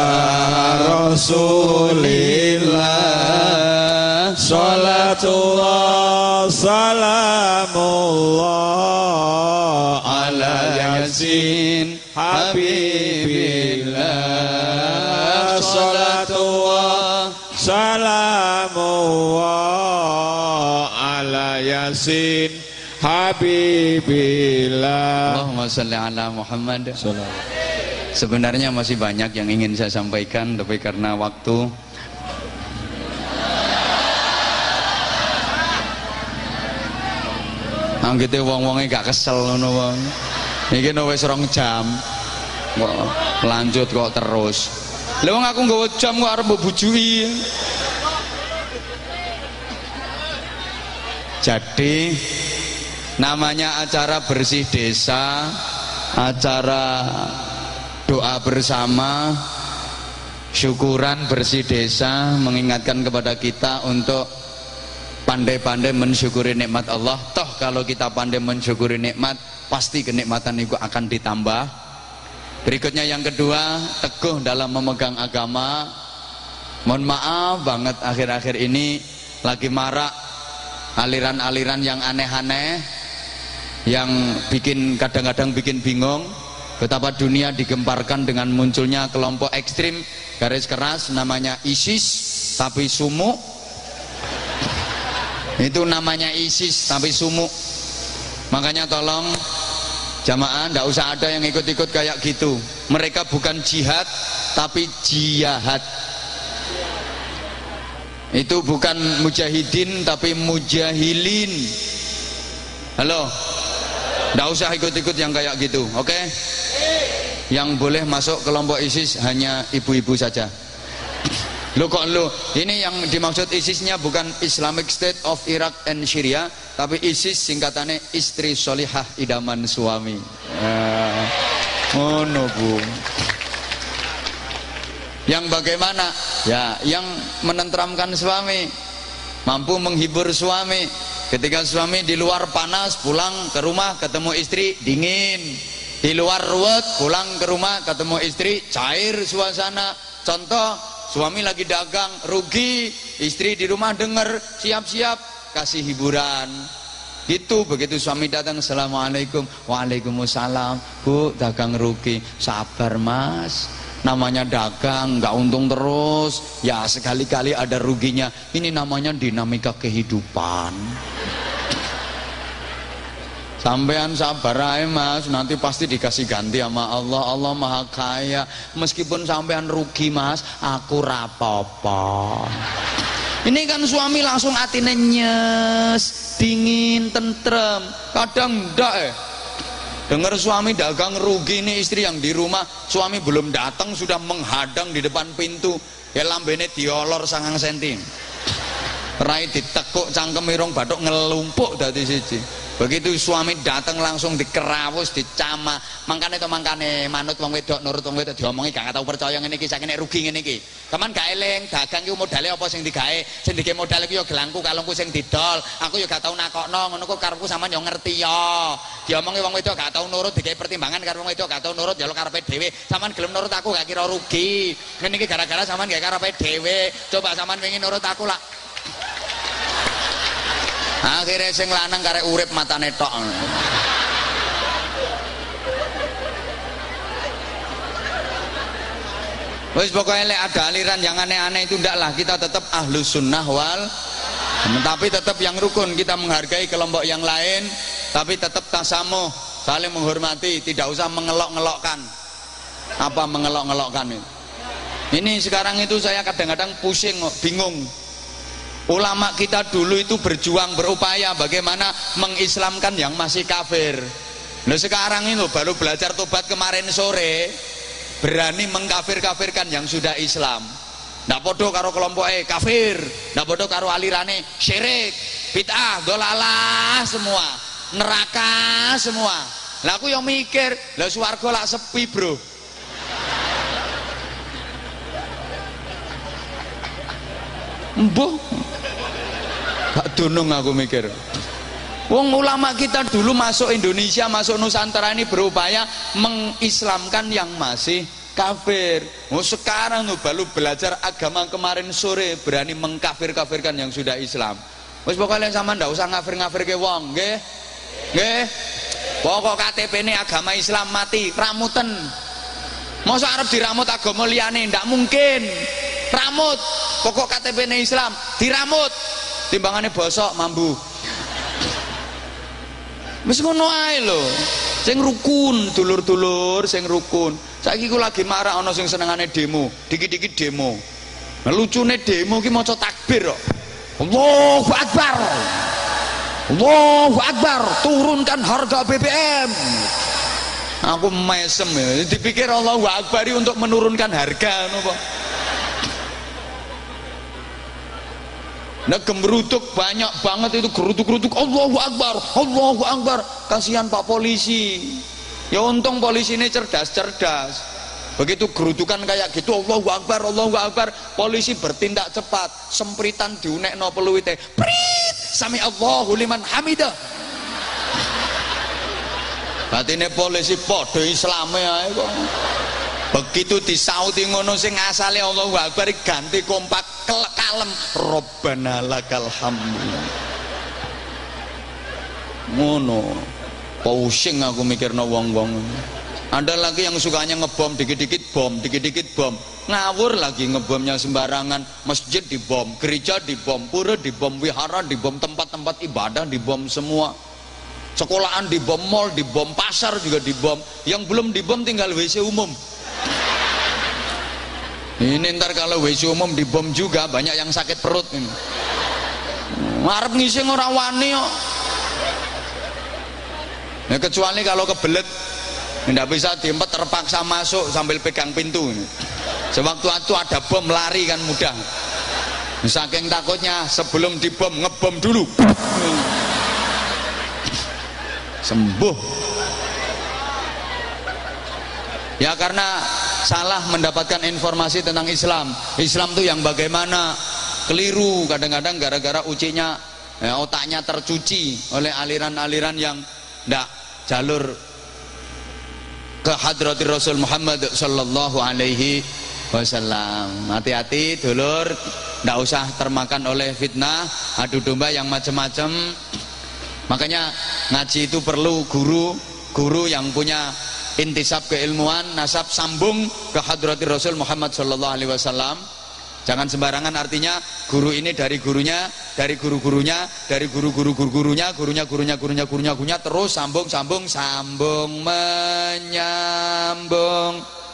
B: rasulillah. Salatullah salamullah ala yasin habibillah. Salatullah salamullah ala yasin habibillah.
A: Allahumma sholli ala Muhammad. Sebenarnya masih banyak yang ingin saya sampaikan, tapi karena waktu anggite wong-wonge gak kesel ngono wong. Iki wis 2 jam. Kok lanjut kok terus. Lha wong aku nggawa jam kok arep mbok bujuki. Jadi namanya acara bersih desa, acara doa bersama, syukuran bersih desa, mengingatkan kepada kita untuk pandai-pandai mensyukuri nikmat Allah. Toh kalau kita pandai mensyukuri nikmat, pasti kenikmatan itu akan ditambah Berikutnya yang kedua, teguh dalam memegang agama. Mohon maaf banget akhir-akhir ini lagi marak aliran-aliran yang aneh-aneh, yang kadang-kadang bikin bingung. Betapa dunia digemparkan dengan munculnya kelompok ekstrim garis keras namanya ISIS tapi sumuk. Itu namanya ISIS tapi sumuk. Makanya tolong jamaah, ndak usah ada yang ikut-ikut kayak gitu. Mereka bukan jihad tapi jihad. Itu bukan mujahidin tapi mujahilin. Halo, ndak usah ikut-ikut yang kayak gitu, oke? Yang boleh masuk kelompok ISIS hanya ibu-ibu saja. Lo kok lo? Ini yang dimaksud ISISnya bukan Islamic State of Iraq and Syria, tapi ISIS singkatannya istri solihah idaman suami. Oh no, Bu. Yang bagaimana? Ya, yang menenteramkan suami, mampu menghibur suami. Ketika suami di luar panas, pulang ke rumah ketemu istri dingin. Di luar ruwet, pulang ke rumah ketemu istri cair suasana. Contoh, suami lagi dagang rugi, istri di rumah denger siap-siap kasih hiburan. Gitu, begitu suami datang, assalamualaikum, waalaikumsalam, bu dagang rugi, sabar mas, namanya dagang nggak untung terus, ya sekali-kali ada ruginya, ini namanya dinamika kehidupan. Sampean sabar aja mas, nanti pasti dikasih ganti sama Allah. Allah maha kaya. Meskipun sampean rugi mas, aku rapopo. Ini kan suami langsung atine nyes, dingin, tentrem. Kadang ndak dengar suami dagang rugi, ini istri yang di rumah, suami belum datang sudah menghadang di depan pintu. Ya lambene diolor 9 cm. Rai ditekuk cangkem irung bathuk ngelumpuk dadi siji. Begitu suami datang langsung dikerawus, dicama. Mangkane manut wong wedok nurut wong wedok diomongi gak tau percaya ngene iki sakene rugi ngene iki. Kaman gak eling dagang ki modale apa sing digawe? Sing dike modal iki ya gelangku kalungku sing didol. Aku ya gak tau nakokno, ngono kok karepku sampean ya ngerti ya. Diomongi wong wedok gak tau nurut, dike pertimbangan karo wong wedok gak tau nurut ya lo karepe dhewe. Sampean gelem nurut aku gak kira rugi. Ngene iki gara-gara sampean gak karepe dhewe. Coba sampean pengen nurut aku lah. Akhirnya sing lanang karek urip matane tok. Wis pokoknya lek ada aliran yang aneh-aneh itu ndaklah, kita tetap ahlus sunnah wal, tapi tetap yang rukun, kita menghargai kelompok yang lain, tapi tetap tasamuh, saling menghormati, tidak usah mengelok-ngelokkan. Apa mengelok-ngelokkan itu? Ini sekarang itu saya kadang-kadang pusing, bingung. Ulama kita dulu itu berjuang, berupaya bagaimana mengislamkan yang masih kafir. Nah sekarang itu baru belajar tobat kemarin sore, berani mengkafir-kafirkan yang sudah Islam. Ndak podo karo kelompok kafir, ndak podo karo alirane syirik, bid'ah, dolalah semua, neraka semua. Lah aku yang mikir, lah swarga lak sepi bro. Mbuh gak dunung aku mikir. Wong ulama kita dulu masuk Indonesia, masuk Nusantara ini berupaya mengislamkan yang masih kafir. Oh sekarang baru belajar agama kemarin sore berani mengkafir-kafirkan yang sudah Islam. Wis pokoknya sama ndak usah ngafir-ngafir ke wong, nggih. Nggih. Pokok KTP ini agama Islam mati, ramutan. Masa arep diramut agama liyane ndak mungkin. Ramut. Pokok KTP ini Islam diramut. Timbangannya bosok mambu. Wis ngono ae lho. Sing rukun, dulur-dulur sing rukun. Saiki ku lagi marah ana sing senengane demo, dikit-dikit demo. Nah, lucune demo ki maca takbir kok. Allahu Akbar. Allahu Akbar, turunkan harga BBM. Aku mesem ya, dipikir Allahu Akbar untuk menurunkan harga ngono kok. Nah gemeruduk banyak banget itu, geruduk-geruduk Allahu Akbar, Allahu Akbar. Kasihan Pak polisi. Ya untung polisi ini cerdas-cerdas. Begitu gerudukan kayak gitu Allahu Akbar, Allahu Akbar, polisi bertindak cepat, sempritan diunekno peluite. Prit, sami Allahu liman hamidah. Batine polisi padha Islame ae kok. Begitu disauti ngono sing asale Allahu Akbar ganti kompak kalem Rabbana lakal hamdu. Ngono. Pusing aku mikirno wong-wong. Ada lagi yang sukanya ngebom dikit-dikit bom, dikit-dikit bom. Ngawur lagi ngebomnya sembarangan. Masjid dibom, gereja dibom, pura dibom, wihara dibom, tempat-tempat ibadah dibom semua. Sekolahan dibom, mall dibom, pasar juga dibom. Yang belum dibom tinggal WC umum. Ini ntar kalau WC umum dibom juga banyak yang sakit perut ini. Ngarep ngising ora wani kok. Ya kecuali kalau kebelet tidak bisa diempet terpaksa masuk sambil pegang pintu. Sewaktu itu ada bom lari kan mudah. Saking takutnya sebelum dibom ngebom dulu. Sembuh. Ya karena salah mendapatkan informasi tentang Islam. Islam tuh yang bagaimana, keliru kadang-kadang gara-gara ucinya ya, otaknya tercuci oleh aliran-aliran yang tidak jalur ke hadratir Rasul Muhammad sallallahu alaihi wasallam. Hati-hati dulur, tidak usah termakan oleh fitnah adu domba yang macam-macam. Makanya ngaji itu perlu guru yang punya intisab keilmuan, nasab sambung ke hadratir Rasul Muhammad sallallahu alaihi wasallam. Jangan sembarangan, artinya guru ini dari gurunya, dari guru-gurunya, dari guru-gurunya, gurunya, terus sambung menyambung.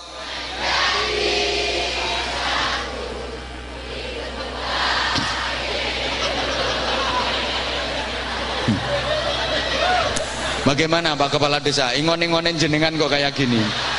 A: Bagaimana Pak Kepala Desa? Ingon-ingonin jenengan kok kayak gini.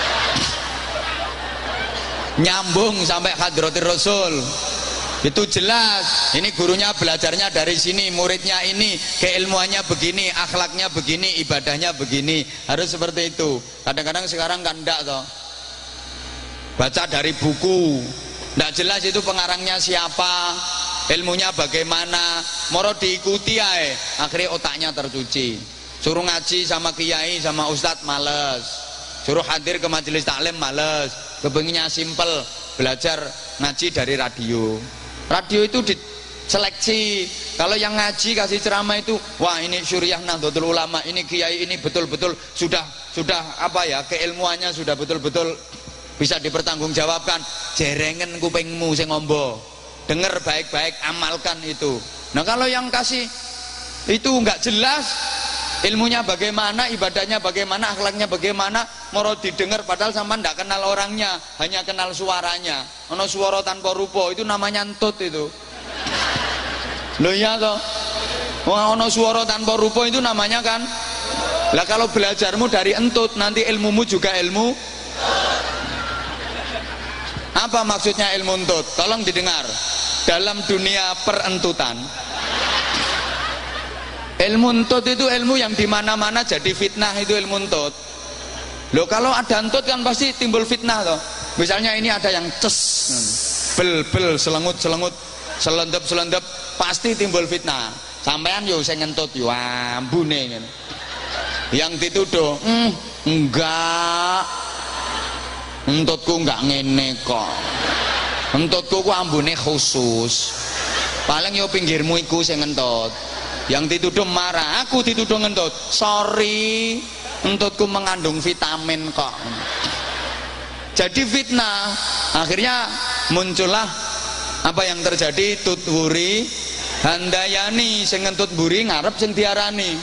A: Nyambung sampai hadratir Rasul. Itu jelas. Ini gurunya belajarnya dari sini, muridnya ini, keilmuannya begini, akhlaknya begini, ibadahnya begini. Harus seperti itu. Kadang-kadang sekarang kan enggak toh. Baca dari buku. Enggak jelas itu pengarangnya siapa, ilmunya bagaimana, moro diikuti ae. Akhirnya otaknya tercuci. Suruh ngaji sama kiai sama ustadz males. Suruh hadir ke majelis taklim males. Kepenginnya simpel, belajar ngaji dari radio. Radio itu diseleksi. Kalau yang ngaji kasih ceramah itu, wah ini Syuriah Nahdlatul Ulama, ini kiai ini betul-betul sudah apa ya, keilmuannya sudah betul-betul bisa dipertanggungjawabkan. Jerengen kupingmu sing ngombo. Dengar baik-baik, amalkan itu. Nah kalau yang kasih itu enggak jelas, ilmunya bagaimana, ibadahnya bagaimana, akhlaknya bagaimana, moro didengar padahal sama ndak kenal orangnya, hanya kenal suaranya. Ono suara tanpa rupa, itu namanya entut itu. Loh iya toh. Wah, ono suara tanpa rupa itu namanya kan. Lah kalau belajarmu dari entut, nanti ilmumu juga ilmu. Apa maksudnya ilmu entut? Tolong didengar. Dalam dunia perentutan, ilmu entut itu ilmu yang dimana-mana jadi fitnah, itu ilmu entut. Loh kalau ada entut kan pasti timbul fitnah toh. Misalnya ini ada yang ces, bel, selengut, selendep, pasti timbul fitnah. Sampean yo sing ngentut yo ambune ngene. Yang dituduh, enggak. Entutku enggak ngene kok. Entutku ku ambune khusus. Paling yo pinggirmu iku sing ngentut. Yang dituduh marah, aku dituduh ngentut. Sorry, entutku mengandung vitamin kok. Jadi fitnah. Akhirnya muncullah apa yang terjadi, tutwuri handayani, sing ngentut buri ngarep sing diarani.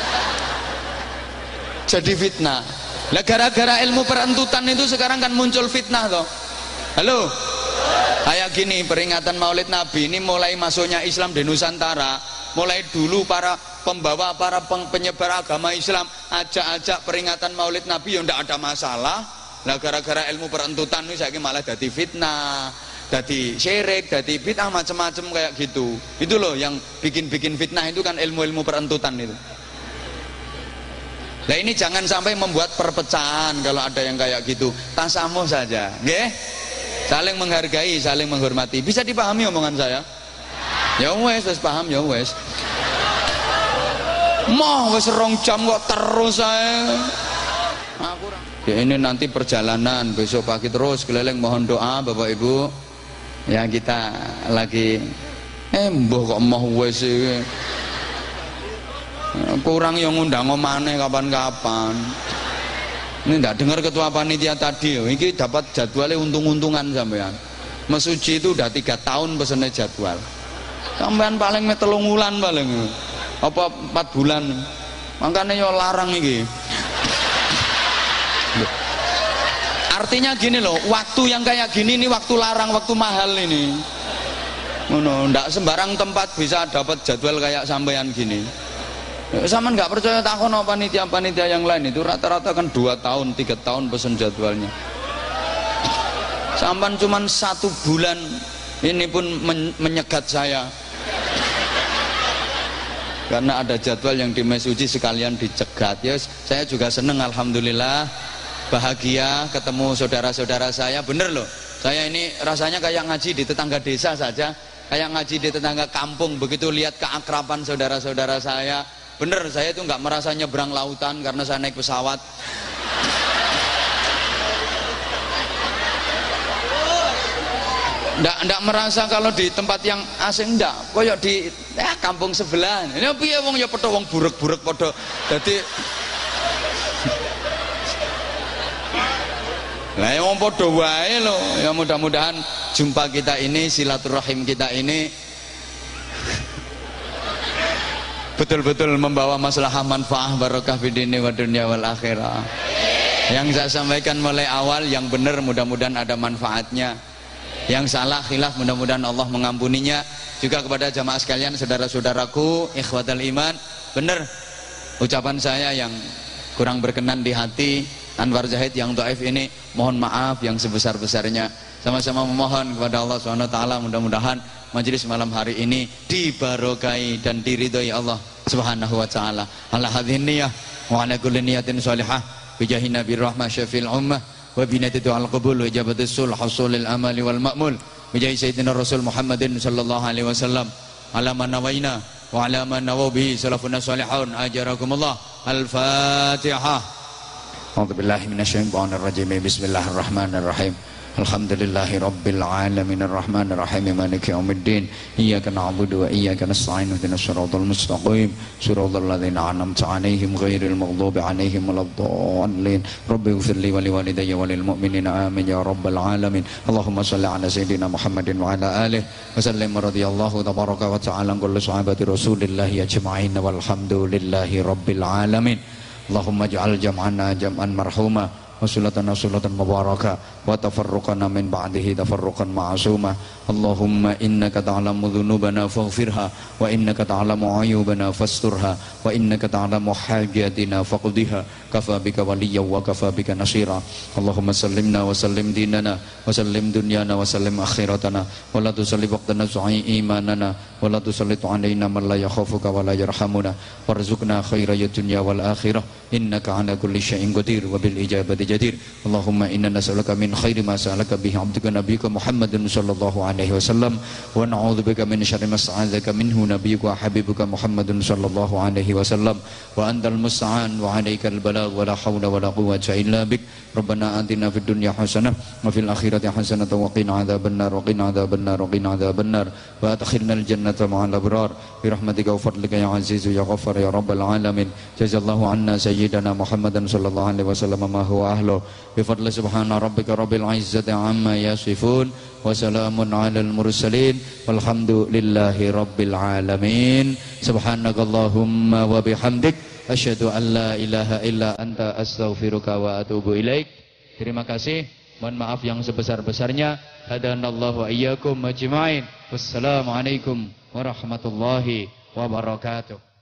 A: Jadi fitnah. Lah gara-gara ilmu perentutan itu sekarang kan muncul fitnah toh. Halo. Kayak gini, peringatan Maulid Nabi ini mulai masuknya Islam di Nusantara. Mulai dulu para pembawa, para penyebar agama Islam ajak-ajak peringatan Maulid Nabi yang tidak ada masalah. Nah gara-gara ilmu perentutan ini saya malah jadi fitnah, jadi syirik, jadi bid'ah, macam-macam kayak gitu. Itu loh yang bikin fitnah itu kan ilmu-ilmu perentutan itu. Nah ini jangan sampai membuat perpecahan kalau ada yang kayak gitu. Tasamuh saja, nggih? Saling menghargai, saling menghormati. Bisa dipahami omongan saya? Ya wes, paham ya wes. Moh wes 2 jam kok terus saya. Ya, ini nanti perjalanan besok pagi terus keliling, mohon doa Bapak Ibu. Ya kita lagi mbah kok mau wis kurang yang ngundang omane kapan-kapan. Ini ndak dengar ketua panitia tadi, ini dapat jadwalnya untung-untungan sampean. Mesuci itu udah 3 tahun pesennya jadwal. Sampean paling 3 bulan paling. Apa 4 bulan. Makanya yo larang iki. Artinya gini loh, waktu yang kayak gini ini waktu larang, waktu mahal ini. Ngono, ndak sembarang tempat bisa dapat jadwal kayak sampean gini. Sama nggak percaya takon panitia-panitia yang lain itu rata-rata kan 2 tahun, 3 tahun pesen jadwalnya. Sampan cuman 1 bulan ini pun menyegat saya. Karena ada jadwal yang di Mesuji sekalian dicegat. Ya, saya juga seneng alhamdulillah. Bahagia ketemu saudara-saudara saya, bener loh, saya ini rasanya kayak ngaji di tetangga desa saja, kayak ngaji di tetangga kampung. Begitu lihat keakraban saudara-saudara saya, bener, saya itu nggak merasa nyebrang lautan karena saya naik pesawat. Nggak merasa kalau di tempat yang asing, nggak, koyok di kampung sebelah ini piye wong ya padha wong burek-burek padha. Jadi lah yang padha wae lho. Ya mudah-mudahan jumpa kita ini, silaturahim kita ini betul-betul membawa maslahah manfaah barokah fidini wa dunya wal akhirah. Yang saya sampaikan mulai awal yang benar mudah-mudahan ada manfaatnya. Yang salah khilaf mudah-mudahan Allah mengampuninya. Juga kepada jamaah sekalian, saudara-saudaraku, ikhwatal iman, benar ucapan saya yang kurang berkenan di hati Anwar Zahid yang dhaif ini, mohon maaf yang sebesar-besarnya. Sama-sama memohon kepada Allah SWT, mudah-mudahan majelis malam hari ini dibarokai dan diridhoi Allah Subhanahu wa taala. Ala hadhin niyah wa ala kulli niyatin salihah bi jahi nabi rahmah syafil ummah wa binati al qabul wa ijabatus sul hasulil amali wal ma'mul bi jahi sayyidina Rasul Muhammadin sallallahu alaihi wasallam ala man nawaina wa ala man nawabi salafun salihun ajarakumullah. Al-Fatihah. A'udzu billahi minasyaitonir rajim. Bismillahirrahmanirrahim. Alhamdulillahi rabbil alamin arrahmanir rahim maliki yaumiddin. Iyyaka na'budu wa iyyaka nasta'in ihdinas siratal mustaqim siratal ladzina an'amta 'alaihim ghairil maghdubi 'alaihim waladdallin. Rabbighfirli wa liwalidayya wa lil mu'minina amin ya rabbal alamin. Allahumma shalli 'ala sayyidina Muhammadin wa 'ala alihi wa sallim radhiyallahu tabaraka wa ta'ala an kulli sahabati rasulillahi ajma'in walhamdulillahi rabbil alamin. Allahumma ja'al jam'ana jam'an marhuma wa sulatana sulatan mubarakah wa tafarruqana min ba'dihi tafarruqan ma'asuma. Allahumma innaka ta'lamu dhunubana faghfirha wa innaka ta'lamu ayubana fasturha wa innaka ta'lamu hajatina faqdiha kafa bika waliyya wa kafa bika nasira. Allahumma sallimna wa sallim dinana wa sallim dunyana wa sallim akhiratana wa la tusalli waqtana su'i imanana wa la tusallit alaina man la yakhafuka wa la yarhamuna warzuqna khairay dunya wal akhirah innaka ala kulli syai'in qadir wa bil ijabati jadir. Allahumma inna nas'aluka min khairi ma sa'alaka bihi 'abduka nabiyyuka Muhammadin sallallahu alaihi wasallam wa na'udzubika min syarri ma sta'adzaka minhu nabiyyuka habibuka Muhammadin sallallahu alaihi wasallam wa antal musta'an wa 'alaikal balagh wa la haula wa la quwwata illa bik. Rabbana atina fid dunya hasanah wa fil akhirati hasanah wa qina adzabannar wa qina adzabannar wa qina adzabannar wa adkhilna al jannata ma'al abrar bi rahmatika wa fadlika ya azizu ya ghaffar ya rabbal alamin. Jazallahu anna sayyidana Muhammadan sallallahu alaihi wasallam ma huwa ahlu bi fadli subhana rabbika rabbil izzati amma yasifun wa salamun alal mursalin walhamdulillahi rabbil alamin. Subhanakallahumma wa bihamdik asyhadu an la ilaha illa anta astaghfiruka wa atubu ilaik. Terima kasih, mohon maaf yang sebesar-besarnya. Hadanallahu wa iyyakum ajmain. Wassalamualaikum warahmatullahi wabarakatuh.